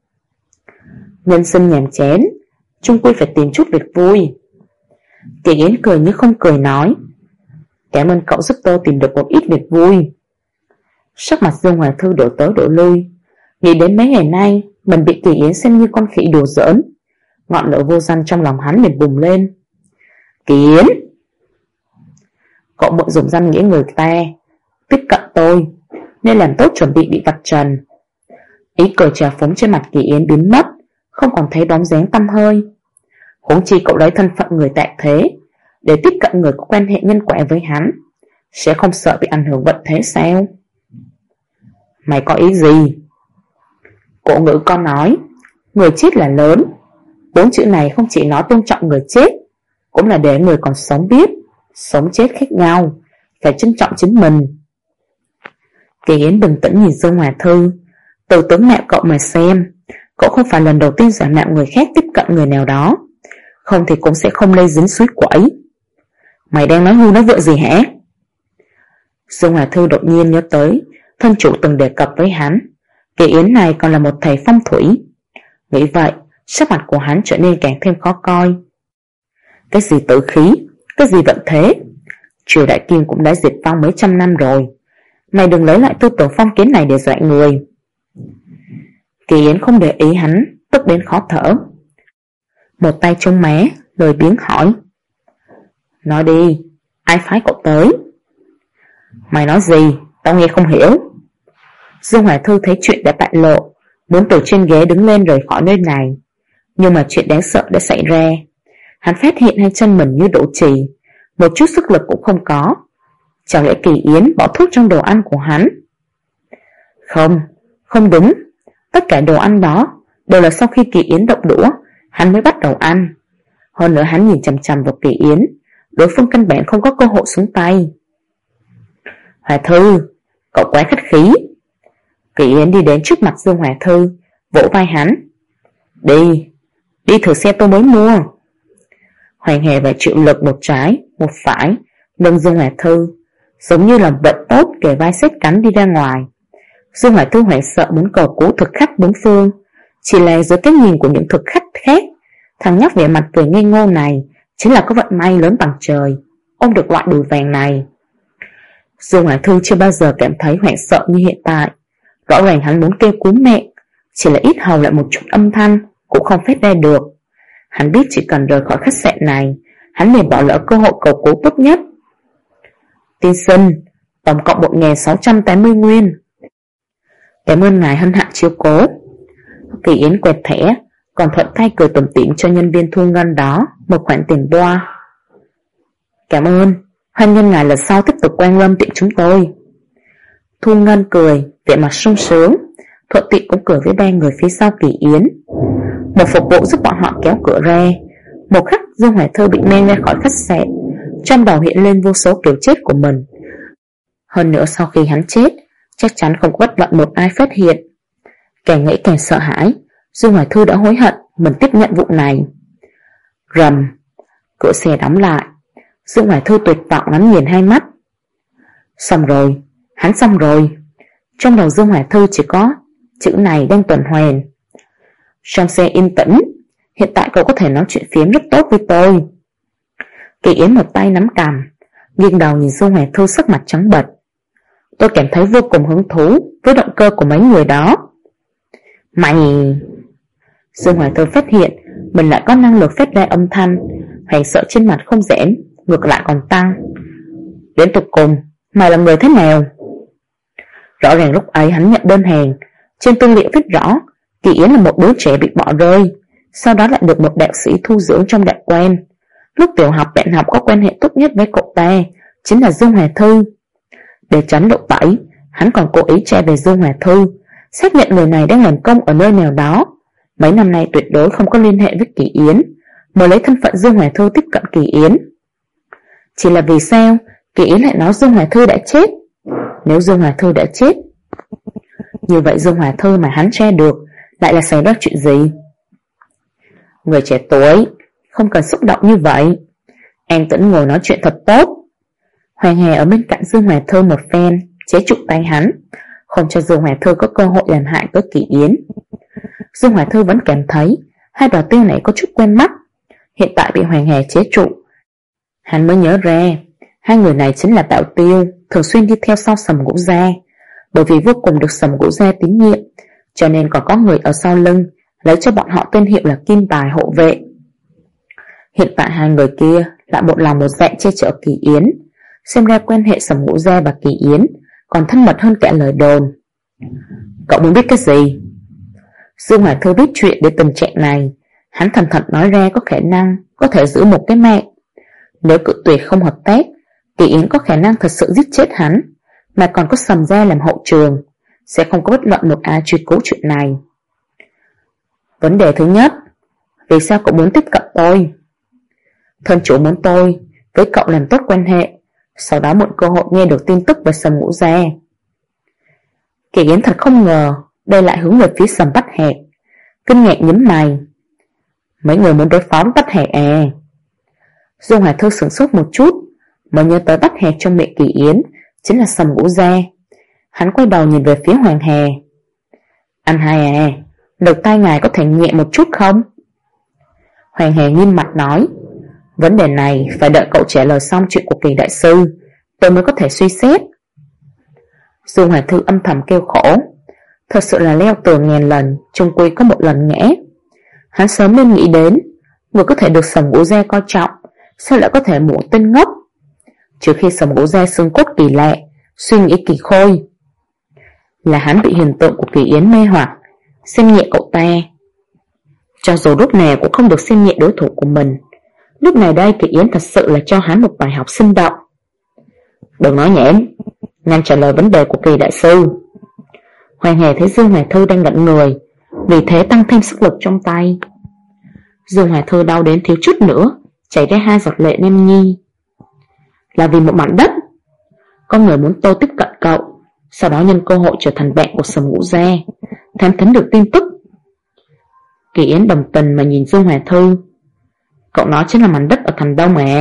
Nhân sinh nhàm chán, chung quy phải tìm chút việc vui. Kỳ Yến cười như không cười nói, cảm ơn cậu giúp tôi tìm được một ít việc vui. Sắc mặt Dương Hoài Thư đổ tới đổ lui, nghĩ đến mấy ngày nay mình bị Kỳ Yến xem như con khỉ đùa giỡn, ngọn lửa vô danh trong lòng hắn liền bùng lên. Kỳ Yến, cậu mượn dùng danh nghĩa người ta tiếp cận tôi, nên làm tốt chuẩn bị vạch trần. Ý cười trào phúng trên mặt Kỳ Yến biến mất, không còn thấy bóng dáng tăm hơi. Huống chi cậu lấy thân phận người tại thế để tiếp cận người có quan hệ nhân quả với hắn, sẽ không sợ bị ảnh hưởng vận thế sao? Mày có ý gì? Cổ ngữ con nói, người chết là lớn. 4 chữ này không chỉ nói tôn trọng người chết, cũng là để người còn sống biết, sống chết khác nhau, phải trân trọng chính mình. Kỳ Yến bình tĩnh nhìn Dương Hoài Thư, từ tướng mạo cậu mà xem, cậu không phải lần đầu tiên giả mạo người khác tiếp cận người nào đó, không thì cũng sẽ không lây dính suối quẩy. Mày đang nói hưu nói vợ gì hả? Dương Hoài Thư đột nhiên nhớ tới thân chủ từng đề cập với hắn, Kỳ Yến này còn là một thầy phong thủy. Nghĩ vậy, sắc mặt của hắn trở nên càng thêm khó coi. Cái gì tử khí, cái gì vận thế? Triều Đại Kim cũng đã diệt vong mấy trăm năm rồi, mày đừng lấy lại tư tưởng phong kiến này để dọa người. Kỳ Yến không để ý hắn, tức đến khó thở. Một tay chống má, lười biếng hỏi, nói đi, ai phái cậu tới? Mày nói gì, tao nghe không hiểu. Dương Hoài Thư thấy chuyện đã bại lộ, muốn từ trên ghế đứng lên rời khỏi nơi này. Nhưng mà chuyện đáng sợ đã xảy ra. Hắn phát hiện hai chân mình như đổ chì, một chút sức lực cũng không có. Chẳng lẽ Kỳ Yến bỏ thuốc trong đồ ăn của hắn? Không, không đúng. Tất cả đồ ăn đó đều là sau khi Kỳ Yến động đũa, hắn mới bắt đầu ăn. Hơn nữa hắn nhìn chằm chằm vào Kỳ Yến, đối phương căn bản không có cơ hội xuống tay. Hoài Thư, cậu quá khách khí. Kỳ Yến đi đến trước mặt Dương Hoài Thư, vỗ vai hắn. Đi thử xe tôi mới mua. Hoàng Hề phải chịu lực một trái, một phải, nâng Dương Hoài Thư, giống như là vận tốt kề vai xếp cắn đi ra ngoài. Dương Hoài Thư hoảng sợ muốn cầu cứu thực khách bốn phương, chỉ là dưới cái nhìn của những thực khách khác, thằng nhóc vẻ mặt cười ngây ngô này chính là có vận may lớn bằng trời, ôm được loại đùi vàng này. Dương Hoài Thư chưa bao giờ cảm thấy hoảng sợ như hiện tại. Rõ ràng hắn muốn kêu cứu mẹ, chỉ là ít hầu lại một chút âm thanh cũng không phát ra được. Hắn biết chỉ cần rời khỏi khách sạn này, hắn liền bỏ lỡ cơ hội cầu cứu tốt nhất. Tiên sinh, tổng cộng 1.680 nguyên. Cảm ơn ngài hân hạnh chiếu cố. Kỳ Yến quẹt thẻ, còn thuận tay cười tủm tỉm cho nhân viên thu ngân đó một khoản tiền boa. Cảm ơn, hoan nghênh ngài lần sau tiếp tục quan lâm tiệm chúng tôi. Thu ngân cười, vẻ mặt sung sướng, thuận tiện cũng cười với ba người phía sau Kỳ Yến. Một phục vụ giúp bọn họ kéo cửa ra. Một khắc Dương Hoài Thư bị men ra khỏi khách sạn, trong đầu hiện lên vô số kiểu chết của mình. Hơn nữa sau khi hắn chết, chắc chắn không có bất luận một ai phát hiện. Càng nghĩ càng sợ hãi, Dương Hoài Thư đã hối hận mình tiếp nhận vụ này. Rầm, cửa xe đóng lại. Dương Hoài Thư tuyệt vọng ngắm nhìn hai mắt. Xong rồi, hắn xong rồi. Trong đầu Dương Hoài Thư chỉ có chữ này đang tuần hoàn. Trong xe yên tĩnh, hiện tại cậu có thể nói chuyện phiếm rất tốt với tôi. Kỳ Yến một tay nắm cằm, nghiêng đầu nhìn Dương Hoài Thư sắc mặt trắng bệch. Tôi cảm thấy vô cùng hứng thú với động cơ của mấy người đó. Mày... Dương Hoài Thư phát hiện mình lại có năng lực phát ra âm thanh, hoảng sợ trên mặt không giảm, ngược lại còn tăng. Đến tột cùng, mày là người thế nào? Rõ ràng lúc ấy hắn nhận đơn hàng, trên tư liệu viết rõ Kỳ Yến là một đứa trẻ bị bỏ rơi, sau đó lại được một đạo sĩ thu dưỡng trong đạo quan. Lúc tiểu học bạn học có quan hệ tốt nhất với cậu ta chính là Dương Hoài Thư. Để tránh lộ tẩy, hắn còn cố ý tra về Dương Hoài Thư, xác nhận người này đang làm công ở nơi nào đó, mấy năm nay tuyệt đối không có liên hệ với Kỳ Yến, mới lấy thân phận Dương Hoài Thư tiếp cận Kỳ Yến. Chỉ là vì sao Kỳ Yến lại nói Dương Hoài Thư đã chết? Nếu Dương Hoài Thư đã chết, như vậy Dương Hoài Thư mà hắn tra được lại là xảy ra chuyện gì? Người trẻ tuổi không cần xúc động như vậy, an tĩnh ngồi nói chuyện thật tốt. Hoàng Hà ở bên cạnh Dương Hoài Thư một phen chế trụ tay hắn, không cho Dương Hoài Thư có cơ hội làm hại tới Kỳ Yến. Dương Hoài Thư vẫn cảm thấy hai đỏ tiêu này có chút quen mắt. Hiện tại bị Hoàng Hà chế trụ, hắn mới nhớ ra hai người này chính là Tạo Tiêu, thường xuyên đi theo sau Sầm Ngũ Gia. Bởi vì vô cùng được Sầm Ngũ Gia tín nhiệm, cho nên còn có người ở sau lưng lấy cho bọn họ tên hiệu là Kim Tài hộ vệ. Hiện tại hai người kia lại một lòng một dạ che chở Kỳ Yến, xem ra quan hệ Sầm Ngũ Gia và Kỳ Yến còn thân mật hơn cả lời đồn. Cậu muốn biết cái gì? Dương Hoài Thư biết chuyện đến tình trạng này, hắn thành thật nói ra có khả năng có thể giữ một cái mạng. Nếu cự tuyệt không hợp tác, Kỳ Yến có khả năng thật sự giết chết hắn, mà còn có Sầm Gia làm hậu trường, sẽ không có bất luận một ai truy cứu chuyện này. Vấn đề thứ nhất, vì sao cậu muốn tiếp cận tôi? Thân chủ muốn tôi với cậu làm tốt quan hệ, sau đó mượn cơ hội nghe được tin tức về Sầm Ngũ Gia. Kỳ Yến thật không ngờ đây lại hướng về phía Sầm Bách Hạc, kinh ngạc nhíu mày. Mấy người muốn đối phó với Bách Hạc à? Dương Hoài Thư sửng sốt một chút, mới nhớ tới Bách Hạc trong miệng Kỳ Yến chính là Sầm Ngũ Gia. Hắn quay đầu nhìn về phía Hoàng Hà. Anh hai à, đầu tai ngài có thể nhẹ một chút không? Hoàng Hà nghiêm mặt nói, vấn đề này phải đợi cậu trả lời xong chuyện của Kỳ đại sư, tôi mới có thể suy xét. Dương Hoài Thư âm thầm kêu khổ, thật sự là leo tường ngàn lần, chung quy có một lần ngã. Hắn sớm nên nghĩ đến, người có thể được Sầm Ngũ Gia coi trọng, sao lại có thể mổ tên ngốc? Trừ khi Sầm Ngũ Gia xương cốt kỳ lạ, suy nghĩ kỳ khôi. Là hắn bị hình tượng của Kỳ Yến mê hoặc, xem nhẹ cậu ta. Cho dù lúc nào cũng không được xem nhẹ đối thủ của mình. Lúc này đây Kỳ Yến thật sự là cho hắn một bài học sinh động. Đừng nói nhảm, nhanh trả lời vấn đề của Kỳ đại sư. Hoàng Hà thấy Dương Hoài Thư đang ngẩn người, vì thế tăng thêm sức lực trong tay. Dương Hoài Thư đau đến thiếu chút nữa chảy ra 2 giọt lệ nem nhi. Là vì một mảnh đất. Có người muốn tôi tiếp cận cậu, sau đó nhân cơ hội trở thành bạn của Sầm Ngũ Gia, thám thính được tin tức. Kỳ Yến đồng tình mà nhìn Dương Hòa Thư. Cậu nói chính là mảnh đất ở thành Đông à?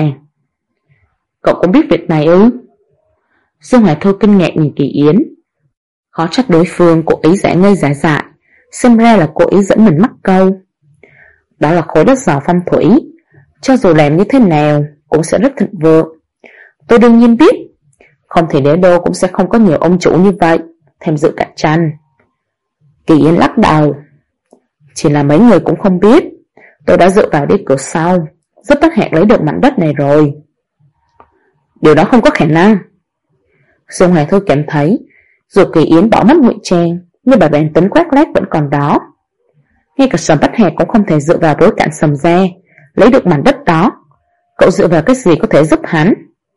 Cậu cũng biết việc này ư? Dương Hòa Thư kinh ngạc nhìn Kỳ Yến. Khó trách đối phương cố ý giả ngây giả dại, xem ra là cố ý dẫn mình mắc câu. Đó là khối đất giàu phong thủy, cho dù làm như thế nào cũng sẽ rất thịnh vượng. Tôi đương nhiên biết, không thể đế đô cũng sẽ không có nhiều ông chủ như vậy tham dự cạnh tranh. Kỳ Yến lắc đầu. Chỉ là mấy người cũng không biết, tôi đã dựa vào đi cửa sau, rất tất hẹn lấy được mảnh đất này rồi. Điều đó không có khả năng. Dương Hòa Thư cảm thấy dù Kỳ Yến bỏ mất ngụy trang, nhưng bà bản tính quát lác vẫn còn đó. Ngay cả Sầm Bách Hạc cũng không thể dựa vào bối cảnh Sầm gia lấy được mảnh đất đó. Cậu dựa vào cái gì có thể giúp hắn?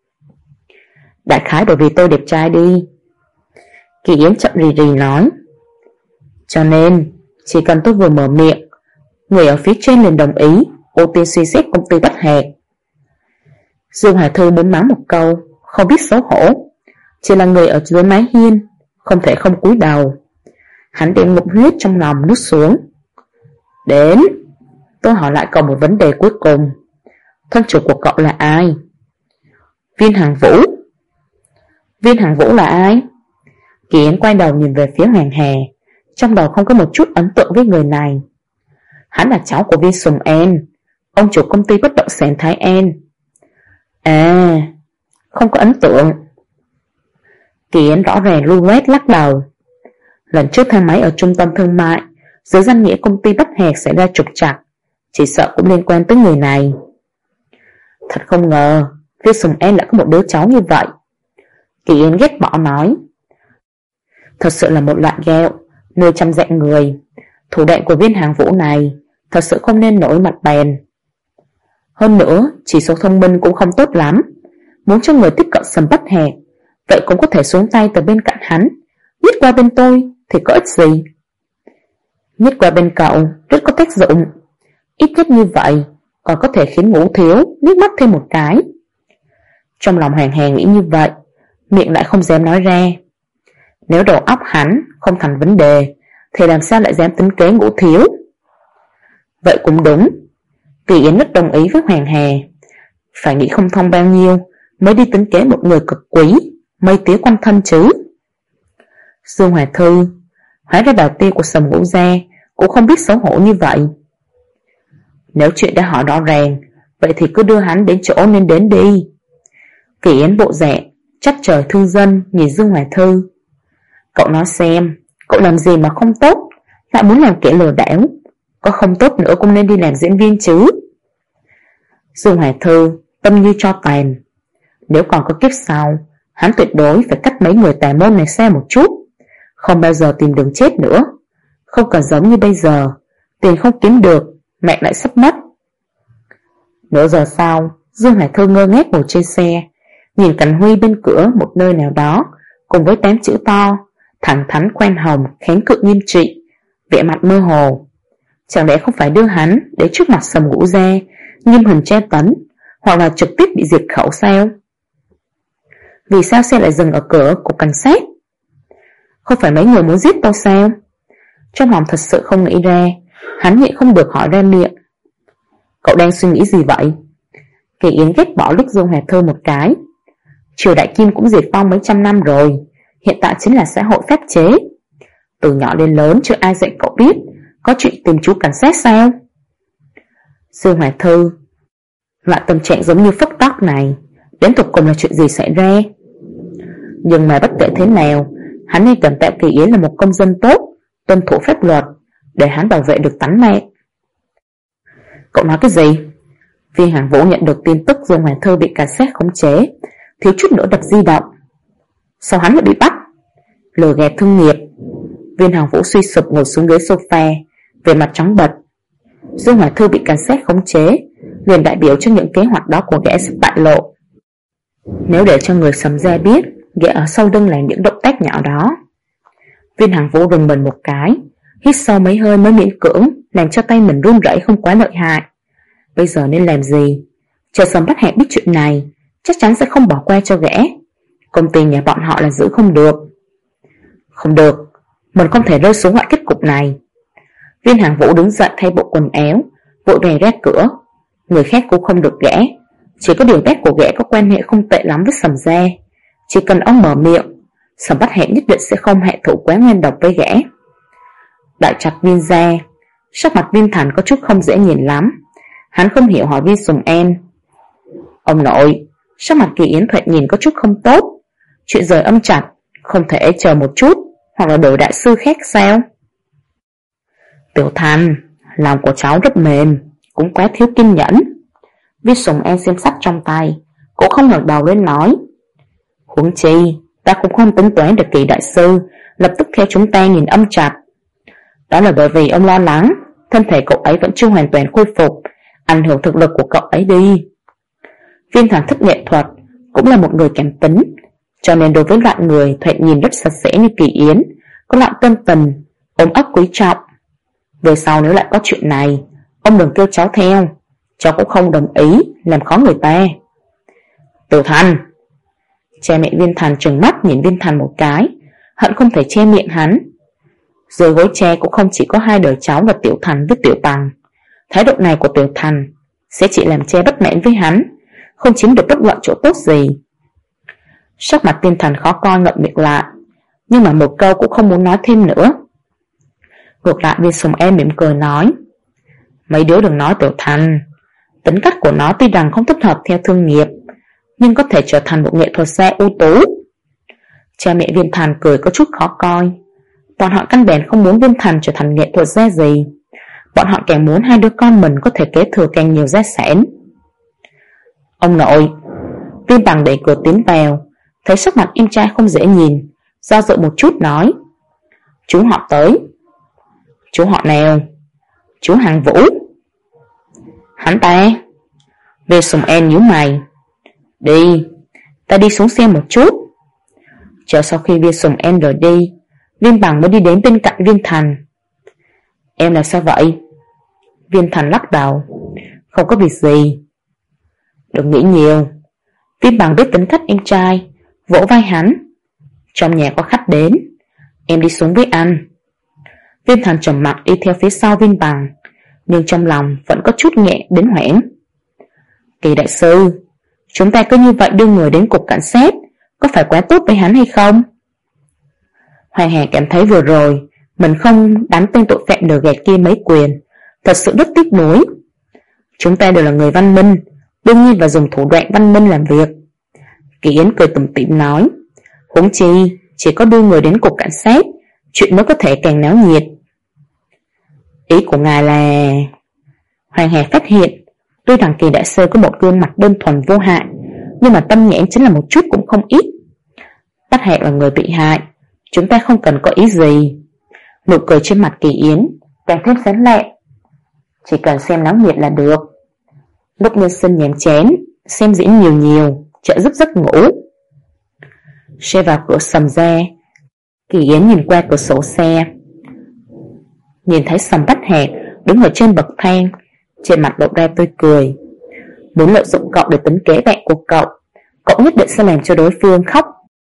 Đại khái bởi vì tôi đẹp trai đi. Kỳ Yến chậm rì rì nói. Cho nên chỉ cần tôi vừa mở miệng, người ở phía trên liền đồng ý ưu tiên suy xét công ty Bách Hạc. Dương Hòa Thư muốn mắng một câu, không biết xấu hổ. Chỉ là người ở dưới mái hiên, không thể không cúi đầu. Hắn đem ngụm huyết trong lòng nuốt xuống. Đến, tôi hỏi lại cậu một vấn đề cuối cùng. Thân chủ của cậu là ai? Viên Hằng Vũ. Viên Hằng Vũ là ai? Kỳ Yến quay đầu nhìn về phía Hoàng Hà, trong đầu không có một chút ấn tượng với người này. Hắn là cháu của Viên Sùng An, ông chủ công ty bất động sản Thái An. À, không có ấn tượng. Kỳ Yến rõ ràng lu loét lắc đầu. Lần trước thang máy ở trung tâm thương mại dưới danh nghĩa công ty Bách Hạc xảy ra trục trặc, chỉ sợ cũng liên quan tới người này. Thật không ngờ Viên Sùng An lại có một đứa cháu như vậy. Kỳ Yến ghét bỏ nói. Thật sự là một loại gạo nuôi trăm dạng người. Thủ đoạn của Viên Hàng Vũ này thật sự không nên nổi mặt bèn. Hơn nữa chỉ số thông minh cũng không tốt lắm. Muốn cho người tiếp cận Sầm Bách Hạc, vậy cũng có thể xuống tay từ bên cạnh hắn. Nhích qua bên tôi thì có ích gì? Nhích qua bên cậu rất có tác dụng. Ít nhất như vậy còn có thể khiến Ngũ Thiếu liếc mắt thêm một cái. Trong lòng Hoàng Hà nghĩ như vậy, miệng lại không dám nói ra. Nếu đầu óc hắn không thành vấn đề thì làm sao lại dám tính kế Ngũ Thiếu? Vậy cũng đúng. Kỳ Yến rất đồng ý với Hoàng Hà. Phải nghĩ không thông bao nhiêu mới đi tính kế một người cực quý, mây tía quanh thân chứ. Dương Hòa Thư, hóa ra bảo tiêu của Sầm Ngũ Gia cũng không biết xấu hổ như vậy. Nếu chuyện đã hỏi rõ ràng, vậy thì cứ đưa hắn đến chỗ nên đến đi. Kỳ Yến bộ dạng trách trời thương dân nhìn Dương Hòa Thư. Cậu nói xem, cậu làm gì mà không tốt, lại muốn làm kẻ lừa đảo. Có không tốt nữa cũng nên đi làm diễn viên chứ. Dương Hòa Thư tâm như cho tàn. Nếu còn có kiếp sau, hắn tuyệt đối phải cắt mấy người tà môn này xa một chút, không bao giờ tìm đường chết nữa. Không cần giống như bây giờ, tiền không kiếm được, mẹ lại sắp mất. Nửa giờ sau, Dương Hòa Thư ngơ ngác ngồi trên xe, nhìn Cảnh Huy bên cửa một nơi nào đó, cùng với 8 chữ to, thẳng thắn khoan hồng, kháng cự nghiêm trị, vẻ mặt mơ hồ. Chẳng lẽ không phải đưa hắn đến trước mặt Sầm Ngũ Gia, nghiêm hình tra tấn, hoặc là trực tiếp bị diệt khẩu sao? Vì sao xe lại dừng ở cửa của cảnh sát? Không phải mấy người muốn giết tôi sao? Trong lòng thật sự không nghĩ ra, hắn nhịn không được hỏi ra miệng. Cậu đang suy nghĩ gì vậy? Kỳ Yến ghét bỏ liếc Dương Hòa Thư một cái. Triều Đại Kim cũng diệt vong mấy trăm năm rồi, hiện tại chính là xã hội pháp chế. Từ nhỏ đến lớn chưa ai dạy cậu biết có chuyện tìm chú cảnh sát sao? Dương Hòa Thư, loại tâm trạng giống như phức tắc này đến tục cùng là chuyện gì xảy ra? Nhưng mà bất kể thế nào, hắn nên cần tạo Kỳ Yến là một công dân tốt, tuân thủ pháp luật, để hắn bảo vệ được tánh mạng. Cậu nói cái gì? Viên Hàng Vũ nhận được tin tức Dương Hòa Thư bị cảnh sát khống chế, thiếu chút nữa đập di động. Sao hắn lại bị bắt? Lừa gạt thương nghiệp. Viên Hàng Vũ suy sụp ngồi xuống ghế sofa, về mặt trắng bệch. Dương Hòa Thư bị cảnh sát khống chế, liền đại biểu cho những kế hoạch đó của gã sẽ bại lộ. Nếu để cho người Sầm gia biết gã ở sau lưng làm những động tác nhỏ đó. Viên Hàng Vũ rùng mình một cái, hít sâu mấy hơi mới miễn cưỡng làm cho tay mình run rẩy không quá lợi hại. Bây giờ nên làm gì? Chờ Sầm Bách Hạc biết chuyện này, chắc chắn sẽ không bỏ qua cho gã. Công ty nhà bọn họ là giữ không được. Không được, mình không thể rơi xuống loại kết cục này. Viên Hàng Vũ đứng dậy thay bộ quần áo, vội vàng ra cửa. Người khác cũng không được gã, chỉ có điều bác của gã có quan hệ không tệ lắm với Sầm gia. Chỉ cần ông mở miệng, Sầm Bách Hẹn nhất định sẽ không hạ thủ quá ngoan độc với gã. Đại trạch Viên gia, sắc mặt Viên Thành có chút không dễ nhìn lắm. Hắn không hiểu hỏi Viên Sùng An: ông nội, sắc mặt Kỳ Yến thoạt nhìn có chút không tốt. Chuyện rời âm trạch không thể chờ một chút, hoặc là đổi đại sư khác sao? Tiểu Thành, lòng của cháu rất mềm, cũng quá thiếu kiên nhẫn. Viên Sùng An xem sách trong tay, cũng không ngẩng đầu lên nói: huống chi ta cũng không tính toán được Kỳ đại sư lập tức theo chúng ta nhìn âm trạch. Đó là bởi vì ông lo lắng thân thể cậu ấy vẫn chưa hoàn toàn khôi phục, ảnh hưởng thực lực của cậu ấy đi. Viên Thành thích nghệ thuật, cũng là một người cảm tính, cho nên đối với loại người thoạt nhìn rất sạch sẽ như Kỳ Yến, có loại tâm tình ôm ấp quý trọng. Về sau nếu lại có chuyện này, ông đừng kêu cháu theo, cháu cũng không đồng ý làm khó người ta. Tiểu Thành. Cha mẹ Viên Thành trừng mắt nhìn Viên Thành một cái, hận không thể che miệng hắn. Dưới gối cha cũng không chỉ có hai đời cháu và Tiểu Thành với Tiểu Bằng. Thái độ này của Tiểu Thành sẽ chỉ làm cha bất mãn với hắn, không chiếm được bất luận chỗ tốt gì. Sắc mặt Viên Thành khó coi ngậm miệng lại, nhưng mà một câu cũng không muốn nói thêm nữa. Ngược lại Viên Sùng Em mỉm cười nói: mấy đứa đừng nói Tiểu Thành, tính cách của nó tuy rằng không thích hợp theo thương nghiệp, nhưng có thể trở thành một nghệ thuật gia ưu tú. Cha mẹ Viên Thành cười có chút khó coi. Bọn họ căn bản không muốn Viên Thành trở thành nghệ thuật gia gì, bọn họ càng muốn hai đứa con mình có thể kế thừa càng nhiều gia sản. Ông nội. Viên Bằng đẩy cửa tiến vào, thấy sắc mặt em trai không dễ nhìn, do dự một chút nói: chú họ tới. Chú họ nào? Chú Hàng Vũ. Hắn ta? Viên Sùng An nhíu mày: đi, ta đi xuống xem một chút. Chờ sau khi Viên Sùng An rời đi, Viên Bằng mới đi đến bên cạnh Viên Thành. Em là sao vậy? Viên Thành lắc đầu: không có việc gì. Đừng nghĩ nhiều. Viên Bằng biết tính cách em trai, vỗ vai hắn: trong nhà có khách đến, em đi xuống với anh. Viên Thành trầm mặc đi theo phía sau Viên Bằng, nhưng trong lòng vẫn có chút nhẹ đến hoảng. Kỳ đại sư, chúng ta cứ như vậy đưa người đến cục cảnh sát, có phải quá tốt với hắn hay không? Hoàng Hà cảm thấy vừa rồi mình không đánh tên tội phạm lừa gạt kia mấy quyền, thật sự rất tiếc nuối. Chúng ta đều là người văn minh, đương nhiên phải dùng thủ đoạn văn minh làm việc. Kỳ Yến cười tủm tỉm nói: huống chi chỉ có đưa người đến cục cảnh sát, chuyện mới có thể càng náo nhiệt. Ý của ngài là... Hoàng Hà phát hiện tuy rằng Kỳ đại sư có một gương mặt đơn thuần vô hại, nhưng mà tâm nhãn chính là một chút cũng không ít. Bách Hẹn là người bị hại, chúng ta không cần có ý gì. Nụ cười trên mặt Kỳ Yến càng thêm sáng lệ. Chỉ cần xem náo nhiệt là được. Lúc nhân sinh nhàm chán, xem diễn nhiều nhiều, trợ giúp giấc ngủ. Xe vào cửa Sầm ra, Kỳ Yến nhìn qua cửa sổ xe, nhìn thấy Sầm Bách Hẹn đứng ở trên bậc thang, trên mặt lộ ra tươi cười. Muốn lợi dụng cậu để tính kế bạn của cậu, cậu nhất định sẽ làm cho đối phương khóc.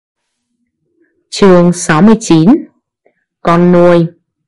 Chương 69. Con nuôi.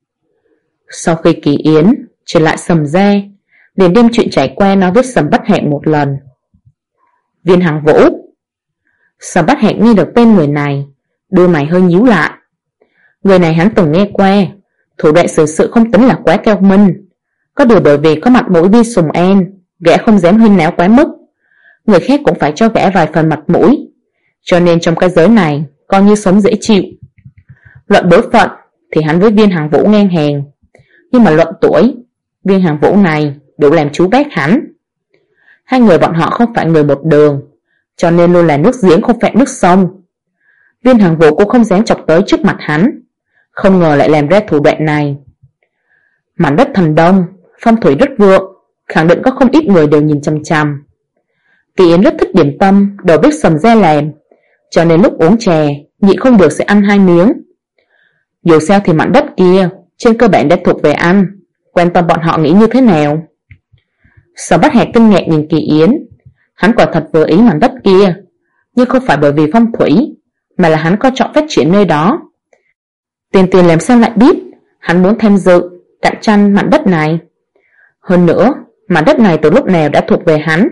Sau khi Kỳ Yến trở lại Sầm ra, liền đem chuyện trải qua nói với Sầm Bách Hẹn một lần. Viên Hàng Vũ. Sầm Bách Hẹn nghe được tên người này, đôi mày hơi nhíu lại. Người này hắn từng nghe qua, thủ đoạn xử sự không tính là quá cao minh, có điều bởi vì có mặt mũi Viên Sùng An, gã không dám huyên náo quá mức. Người khác cũng phải cho gã vài phần mặt mũi, cho nên trong cái giới này coi như sống dễ chịu. Luận bối phận thì hắn với Viên Hàng Vũ ngang hàng, nhưng mà luận tuổi, Viên Hàng Vũ này đủ làm chú bác hắn. Hai người bọn họ không phải người một đường, cho nên luôn là nước giếng không phạm nước sông. Viên Hàng Vũ cũng không dám chọc tới trước mặt hắn, không ngờ lại làm ra thủ đoạn này. Mảnh đất Thần Đông, phong thủy rất vượng, khẳng định có không ít người đều nhìn chằm chằm. Kỳ Yến rất thích điểm tâm, đầu bếp Sầm ra làm, cho nên lúc uống chè, nhịn không được sẽ ăn hai miếng. Dù sao thì mảnh đất kia trên cơ bản đã thuộc về ăn, quan tâm bọn họ nghĩ như thế nào. Sầm Bách Hẹn kinh ngạc nhìn Kỳ Yến, hắn quả thật vừa ý mảnh đất kia, nhưng không phải bởi vì phong thủy, mà là hắn coi trọng phát triển nơi đó. Tiền Tiền làm sao lại biết hắn muốn tham dự cạnh tranh mảnh đất này? Hơn nữa, mảnh đất này từ lúc nào đã thuộc về hắn?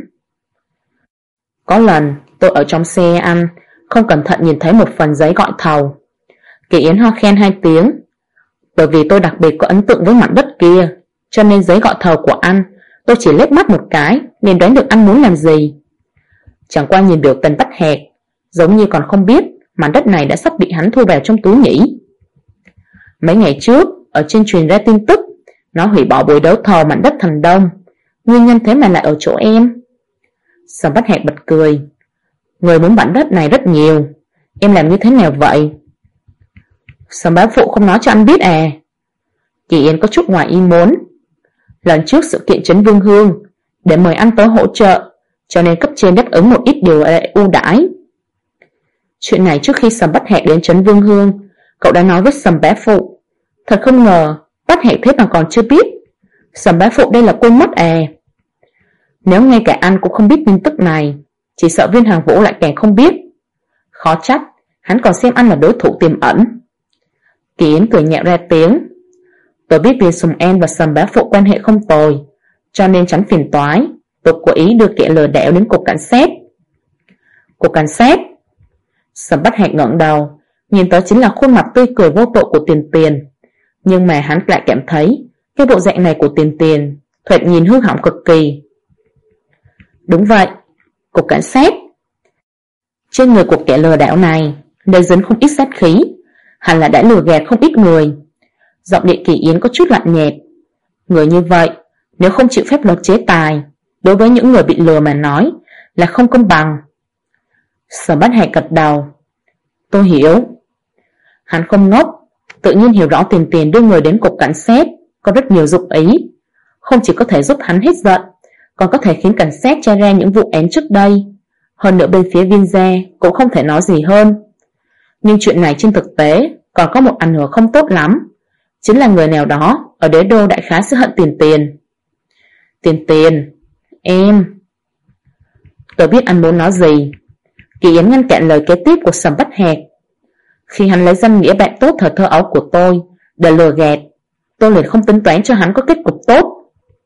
Có lần tôi ở trong xe ăn, không cẩn thận nhìn thấy một phần giấy gọi thầu. Kỳ Yến ho khen 2 tiếng. Bởi vì tôi đặc biệt có ấn tượng với mảnh đất kia, cho nên giấy gọi thầu của anh tôi chỉ liếc mắt một cái nên đoán được anh muốn làm gì. Chẳng qua nhìn biểu tình bắt hẹt, giống như còn không biết mảnh đất này đã sắp bị hắn thu vào trong túi nhỉ. Mấy ngày trước ở trên truyền ra tin tức nó hủy bỏ buổi đấu thầu mảnh đất Thành Đông. Nguyên nhân thế mà lại ở chỗ em. Sầm Bách Hạc bật cười. Người muốn mảnh đất này rất nhiều, em làm như thế nào vậy? Sầm bá phụ không nói cho anh biết à? Kỳ Yên có chút ngoài ý muốn. Lần trước sự kiện Trấn Vương Hương, để mời anh tới hỗ trợ, cho nên cấp trên đáp ứng một ít điều ưu đãi. Chuyện này trước khi Sầm Bách Hạc đến Trấn Vương Hương, cậu đã nói với Sầm bá phụ. Thật không ngờ Bách Hạc thế mà còn chưa biết. Sầm bá phụ đây là quên mất à? Nếu ngay cả anh cũng không biết tin tức này, chỉ sợ Viên Hàng Vũ lại càng không biết. Khó trách hắn còn xem anh là đối thủ tiềm ẩn. Kỳ Yến cười nhạo ra tiếng. Tôi biết Viên Sùng An và Sầm bá phụ quan hệ không tồi, cho nên tránh phiền toái, tôi cố ý đưa kẻ lừa đảo đến cục cảnh sát. Cục cảnh sát? Sầm Bách Hạc ngẩng đầu, nhìn tới chính là khuôn mặt tươi cười vô tội của Tiền Tiền. Nhưng mà hắn lại cảm thấy cái bộ dạng này của Tiền Tiền thoạt nhìn hư hỏng cực kỳ. Đúng vậy, cục cảnh sát. Trên người của kẻ lừa đảo này nơi dính không ít sát khí, hẳn là đã lừa gạt không ít người. Giọng điệu Kỳ Yến có chút lạnh nhạt. Người như vậy, nếu không chịu phép luật chế tài, đối với những người bị lừa mà nói là không công bằng. Sở Bách Hạc gật đầu. Tôi hiểu. Hắn không ngốc, tự nhiên hiểu rõ Tiền Tiền đưa người đến cục cảnh sát có rất nhiều dụng ý. Không chỉ có thể giúp hắn hết giận, còn có thể khiến cảnh sát tra ra những vụ án trước đây. Hơn nữa bên phía Viên gia cũng không thể nói gì hơn. Nhưng chuyện này trên thực tế còn có một ảnh hưởng không tốt lắm. Chính là người nào đó ở đế đô đại khái sẽ hận Tiền Tiền. Tiền Tiền, em... Tôi biết anh muốn nói gì. Kỳ Yến ngăn cản lời kế tiếp của Sầm Bách Hạc. Khi hắn lấy danh nghĩa bạn tốt thời thơ ấu của tôi để lừa gạt, tôi liền không tính toán cho hắn có kết cục tốt.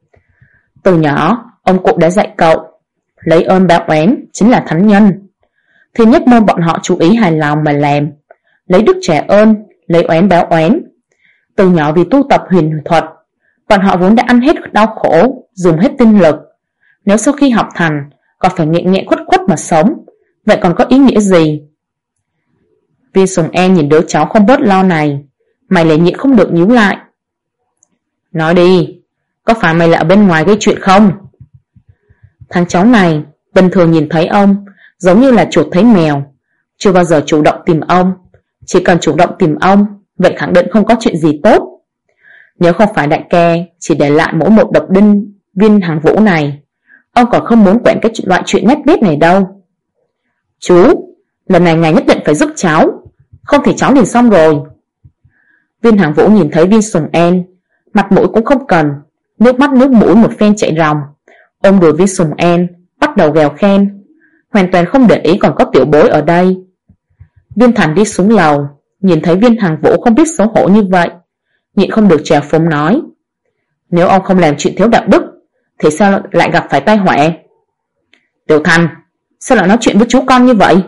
Từ nhỏ, ông cụ đã dạy cậu, lấy ơn báo oán chính là thánh nhân. Thứ nhất mong bọn họ chú ý hài lòng mà làm, lấy đức trả ơn, lấy oán báo oán. Từ nhỏ vì tu tập huyền thuật, bọn họ vốn đã ăn hết đau khổ, dùng hết tinh lực. Nếu sau khi học thành còn phải nghẹn nghẹn khuất khuất mà sống, vậy còn có ý nghĩa gì? Viên Sùng An nhìn đứa cháu không bớt lo này, mày lại nhịn không được nhíu lại. Nói đi, có phải mày lại ở bên ngoài gây chuyện không? Thằng cháu này bình thường nhìn thấy ông giống như là chuột thấy mèo, chưa bao giờ chủ động tìm ông. Chỉ cần chủ động tìm ông, vậy khẳng định không có chuyện gì tốt. Nếu không phải đại ca chỉ để lại mỗi một độc đinh Viên Hàng Vũ này, ông còn không muốn quản cái loại chuyện nét bét này đâu. Chú, lần này ngài nhất định phải giúp cháu, không thì cháu liền xong rồi. Viên Hàng Vũ nhìn thấy Viên Sùng An, mặt mũi cũng không cần, nước mắt nước mũi một phen chảy ròng, ôm đùi Viên Sùng An, bắt đầu gào khen, hoàn toàn không để ý còn có tiểu bối ở đây. Viên Thành đi xuống lầu, nhìn thấy Viên Hàng Vũ không biết xấu hổ như vậy, nhịn không được trèo phúng nói. Nếu ông không làm chuyện thiếu đạo đức, thì sao lại gặp phải tai họa? Tiểu Thành, sao lại nói chuyện với chú con như vậy?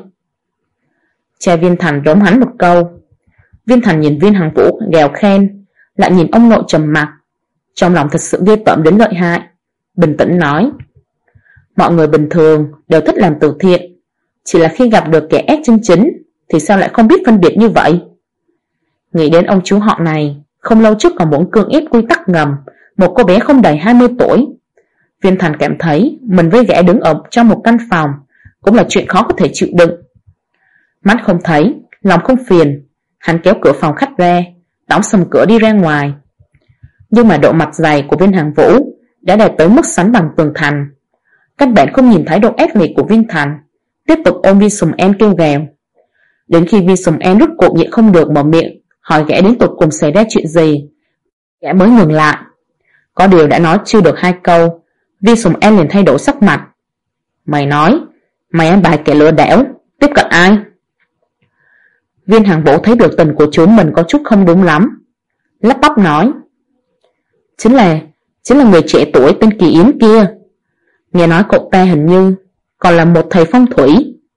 Cha Viên Thành rống hắn một câu. Viên Thành nhìn Viên Hàng Vũ gào khen, lại nhìn ông nội trầm mặc, trong lòng thật sự ghê tởm đến lợi hại. Bình tĩnh nói, mọi người bình thường đều thích làm từ thiện, chỉ là khi gặp được kẻ ác chân chính thì sao lại không biết phân biệt như vậy? Nghĩ đến ông chú họ này không lâu trước còn muốn cưỡng ép quy tắc ngầm một cô bé không đầy 20 tuổi. Viên Thành cảm thấy mình với gã đứng ở trong một căn phòng cũng là chuyện khó có thể chịu đựng. Mắt không thấy, lòng không phiền, hắn kéo cửa phòng khách ra, đóng sầm cửa đi ra ngoài. Nhưng mà độ mặt dày của Viên Hàng Vũ đã đạt tới mức sánh bằng tường thành. Căn bản không nhìn thấy độ ép liệt của Viên Thành, tiếp tục ôm Viên Sùng An kêu gào. Đến khi Viên Sùng An rút cuộc nhịn không được mở miệng hỏi gã đến tột cùng xảy ra chuyện gì, gã mới ngừng lại. Có điều đã nói chưa được 2 câu, Viên Sùng An liền thay đổi sắc mặt. Mày nói, mày ăn bài kẻ lừa đảo, tiếp cận ai? Viên Hàng Vũ thấy biểu tình của chú mình có chút không đúng lắm, lắp bắp nói: Chính là người trẻ tuổi tên Kỳ Yến kia. Nghe nói cậu ta hình như còn là một thầy phong thủy.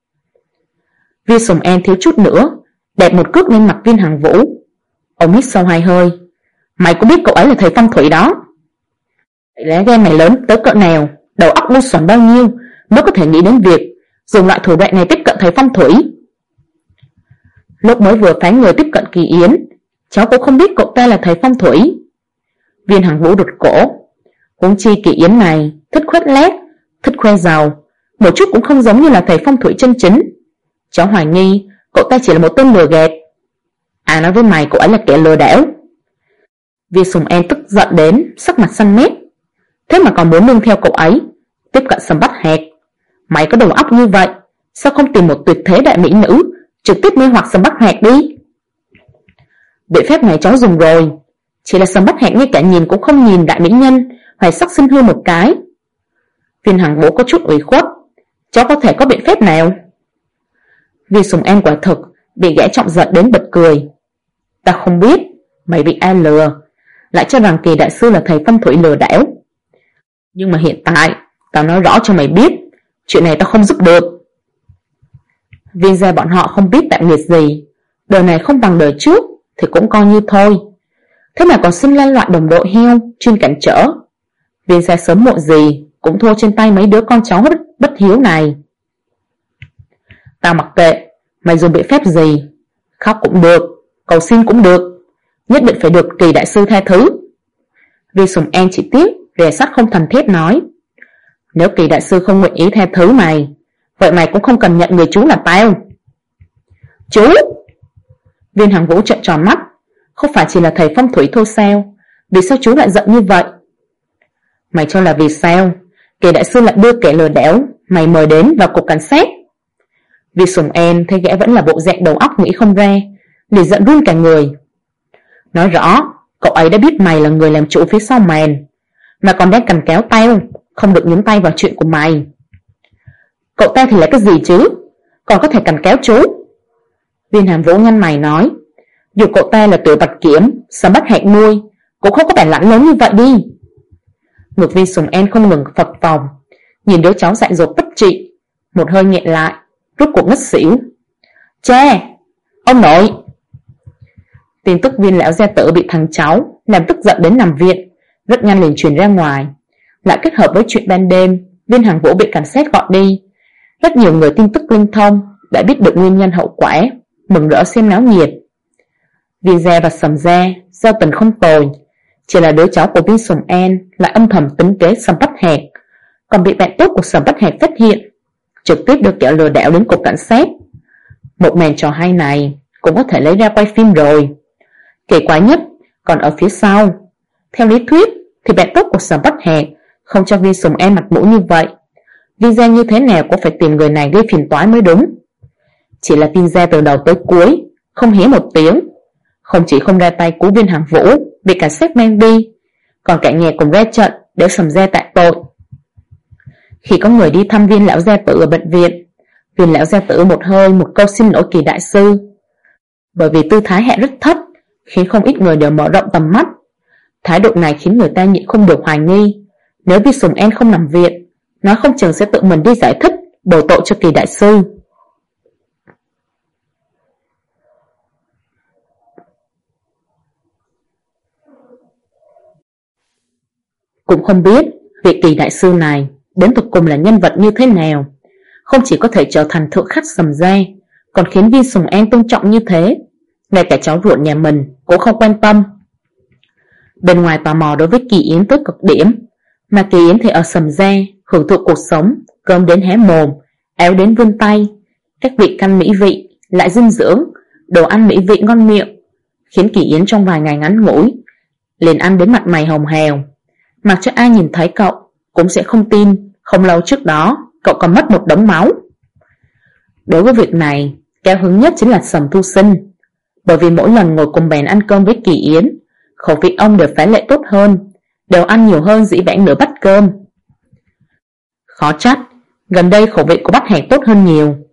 Viên Sùng An thiếu chút nữa đạp một cước lên mặt Viên Hàng Vũ. Ông hít sâu 2 hơi: Mày có biết cậu ấy là thầy phong thủy đó? Lá gan mày lớn tới cỡ nào, đầu óc ngu xuẩn bao nhiêu mới có thể nghĩ đến việc dùng loại thủ đoạn này tiếp cận thầy phong thủy? Lúc mới vừa phái người tiếp cận Kỳ Yến, cháu cũng không biết cậu ta là thầy phong thủy. Viên Hàng Vũ đột cổ: Huống chi Kỳ Yến này thích khoét lác, thích khoe giàu, một chút cũng không giống như là thầy phong thủy chân chính. Cháu hoài nghi cậu ta chỉ là một tên lừa gạt. Ai nói với mày cậu ấy là kẻ lừa đảo? Viên Sùng An tức giận đến sắc mặt xanh mét. Thế mà còn muốn nương theo cậu ấy tiếp cận Sầm Bách Hạc. Mày có đầu óc như vậy, sao không tìm một tuyệt thế đại mỹ nữ trực tiếp mê hoặc Sầm Bách Hạc đi? Biện pháp này cháu dùng rồi, chỉ là Sầm Bách Hạc ngay cả nhìn cũng không nhìn đại mỹ nhân Hoài Sắc Sinh Hương một cái. Viên Hàng Vũ có chút ủy khuất: Cháu có thể có biện pháp nào? Viên Sùng An quả thực bị gã trọng giận đến bật cười: Ta không biết, mày bị ai lừa, lại cho rằng Kỳ đại sư là thầy phong thủy lừa đảo. Nhưng mà hiện tại tao nói rõ cho mày biết, chuyện này tao không giúp được. Viên gia bọn họ không biết tạo nghiệt gì, đời này không bằng đời trước thì cũng coi như thôi, thế mà còn sinh ra loại đồng đội heo chuyên cản trở. Viên gia sớm muộn gì cũng thua trên tay mấy đứa con cháu bất hiếu này. Tao mặc kệ mày dùng biện pháp gì, khóc cũng được, cầu xin cũng được, nhất định phải được Kỳ đại sư tha thứ. Viên Sùng An chỉ tiếc rè sắt không thành thép nói: Nếu Kỳ đại sư không nguyện ý tha thứ mày, vậy mày cũng không cần nhận người chú là tao. Chú! Viên Hàng Vũ trợn tròn mắt: Không phải chỉ là thầy phong thủy thôi sao? Vì sao chú lại giận như vậy? Mày cho là vì sao Kỳ đại sư lại đưa kẻ lừa đảo mày mời đến vào cục cảnh sát? Vì Sùng An thấy gã vẫn là bộ dạng đầu óc nghĩ không ra, liền giận run cả người. Nói rõ cậu ấy đã biết mày là người làm chủ phía sau màn, mà còn đang cảnh cáo tao không được nhúng tay vào chuyện của mày. Cậu ta thì là cái gì chứ, còn có thể cảnh cáo chú? Viên Hàm Vũ nhăn mày nói: Dù cậu ta là Tiểu Bạch Kiểm Sầm Bách Hạc nuôi, cũng không có bản lãnh lớn như vậy đi. Ngực Viên Sùng An không ngừng phập phồng, nhìn đứa cháu dại dột bất trị, một hơi nghẹn lại, rốt cuộc ngất xỉu. Cha! Ông nội! Tin tức Viên lão gia tử bị thằng cháu làm tức giận đến nằm viện rất nhanh liền truyền ra ngoài, lại kết hợp với chuyện ban đêm Viên Hàng Vũ bị cảnh sát gọi đi. Rất nhiều người tin tức linh thông đã biết được nguyên nhân hậu quả, mừng rỡ xem náo nhiệt. Viên gia và Sầm gia giao tình không tồi, chỉ là đứa cháu của Viên Sùng An lại âm thầm tính kế Sầm Bách Hạc, còn bị bạn tốt của Sầm Bách Hạc phát hiện, trực tiếp đưa kẻ lừa đảo đến cục cảnh sát. Một màn trò hay này cũng có thể lấy ra quay phim rồi. Kỳ quái nhất còn ở phía sau. Theo lý thuyết thì bạn tốt của Sầm Bách Hạc không cho Viên Sùng An mặt mũi như vậy, Viên gia như thế nào cũng phải tìm người này gây phiền toái mới đúng. Chỉ là Viên gia từ đầu tới cuối không hé một tiếng, không chỉ không ra tay cứu Viên Hàng Vũ bị cảnh sát mang đi, còn cả nhà cùng ra trận để Sầm gia tạ tội. Khi có người đi thăm Viên lão gia tử ở bệnh viện, Viên lão gia tử một hơi một câu xin lỗi Kỳ đại sư. Bởi vì tư thái hạ rất thấp, khiến không ít người đều mở rộng tầm mắt. Thái độ này khiến người ta nhịn không được hoài nghi, nếu Viên Sùng An không nằm viện, nó không chừng sẽ tự mình đi giải thích đổ tội cho Kỳ đại sư. Cũng không biết vị Kỳ đại sư này đến tột cùng là nhân vật như thế nào, không chỉ có thể trở thành thượng khách Sầm gia, còn khiến Viên Sùng An tôn trọng như thế, ngay cả cháu ruột nhà mình cũng không quan tâm. Bên ngoài tò mò đối với Kỳ Yến tới cực điểm, mà Kỳ Yến thì ở Sầm gia hưởng thụ cuộc sống, cơm đến hé mồm, áo đến vươn tay, các vị canh mỹ vị lại dinh dưỡng, đồ ăn mỹ vị ngon miệng, khiến Kỳ Yến trong vài ngày ngắn ngủi liền ăn đến mặt mày hồng hào, mặc cho ai nhìn thấy cậu cũng sẽ không tin không lâu trước đó cậu còn mất một đống máu. Đối với việc này, cao hứng nhất chính là Sầm Thu Sinh, bởi vì mỗi lần ngồi cùng bàn ăn cơm với Kỳ Yến, khẩu vị ông đều phá lệ tốt hơn, đều ăn nhiều hơn dĩ vãng nửa bát cơm. Khó trách gần đây khẩu vị của Bách Hạc tốt hơn nhiều,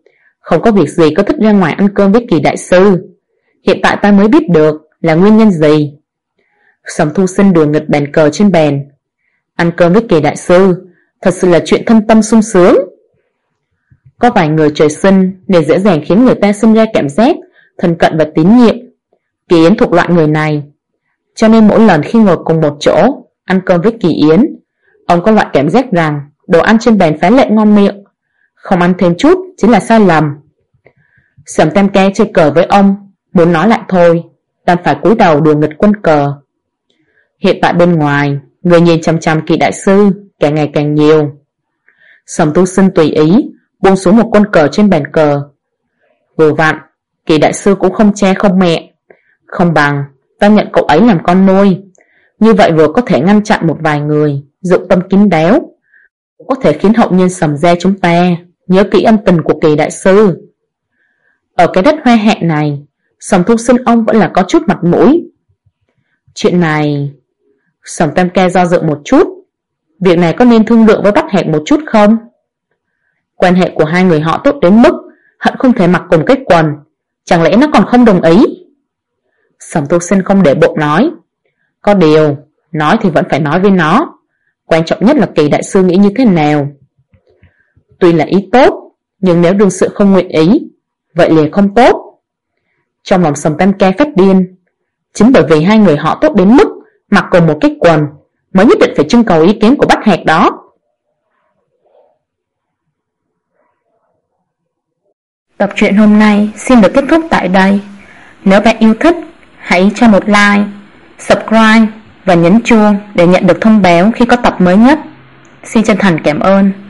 Không có việc gì có thích ra ngoài ăn cơm với Kỳ đại sư. Hiện tại ta mới biết được là nguyên nhân gì. Sầm Thu Sinh đùa nghịch bàn cờ trên bàn. Ăn cơm với Kỳ đại sư thật sự là chuyện thâm tâm sung sướng. Có vài người trời sinh để dễ dàng khiến người ta sinh ra cảm giác thân cận và tín nhiệm. Kỳ Yến thuộc loại người này, cho nên mỗi lần khi ngồi cùng một chỗ ăn cơm với Kỳ Yến, ông có loại cảm giác rằng đồ ăn trên bàn phá lệ ngon miệng, không ăn thêm chút chính là sai lầm. Sầm Tam Ca chơi cờ với ông, muốn nói lại thôi, đành phải cúi đầu đùa nghịch quân cờ. Hiện tại bên ngoài, người nhìn chằm chằm Kỳ đại sư càng ngày càng nhiều. Sầm Tu Sinh tùy ý buông xuống một quân cờ trên bàn cờ. Vừa vặn, Kỳ đại sư cũng không cha không mẹ, không bằng ta nhận cậu ấy làm con nuôi. Như vậy vừa có thể ngăn chặn một vài người dụng tâm kín đáo, cũng có thể khiến hậu nhân Sầm gia chúng ta nhớ kỹ ân tình của Kỳ đại sư. Ở cái đất hoa hạ này, Sầm Thu Sinh ông vẫn là có chút mặt mũi. Chuyện này, Sầm Tam Ca do dự một chút. Việc này có nên thương lượng với Bách Hạc một chút không? Quan hệ của hai người họ tốt đến mức hận không thể mặc cùng cái quần, chẳng lẽ nó còn không đồng ý? Sầm Tu Sinh không để bụng nói, có điều nói thì vẫn phải nói với nó, quan trọng nhất là Kỳ đại sư nghĩ như thế nào. Tuy là ý tốt, nhưng nếu đương sự không nguyện ý, vậy liền không tốt. Trong lòng Sầm Tam Ca phát điên. Chính bởi vì hai người họ tốt đến mức mặc cùng một cái quần mới nhất định phải trưng cầu ý kiến của Bách Hạc đó. Tập truyện hôm nay xin được kết thúc tại đây. Nếu bạn yêu thích, hãy cho một like, subscribe và nhấn chuông để nhận được thông báo khi có tập mới nhất. Xin chân thành cảm ơn.